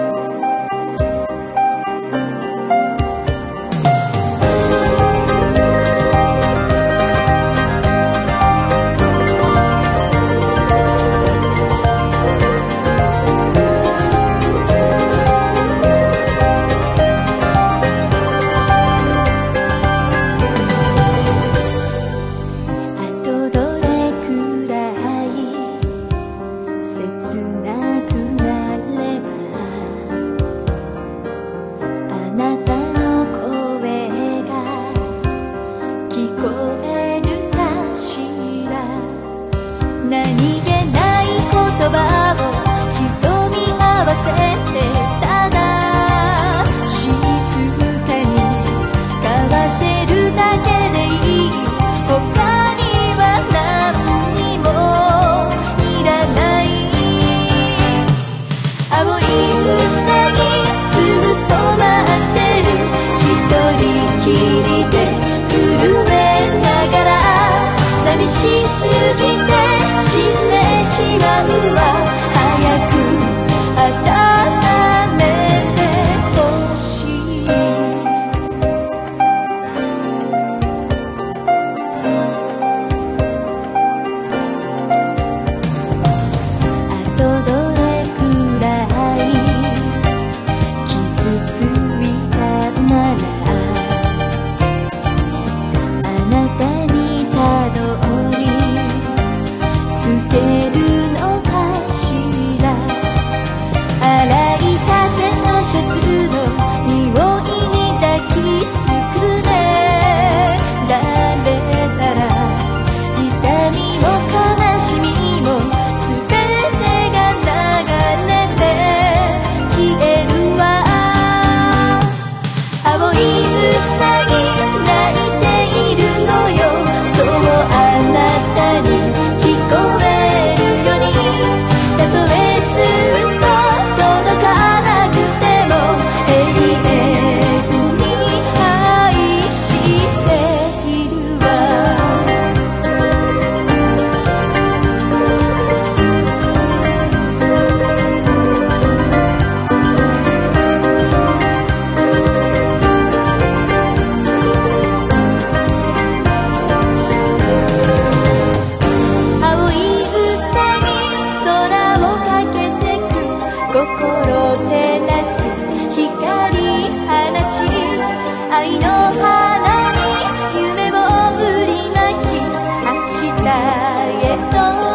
愛の花に夢を振りまき明日へと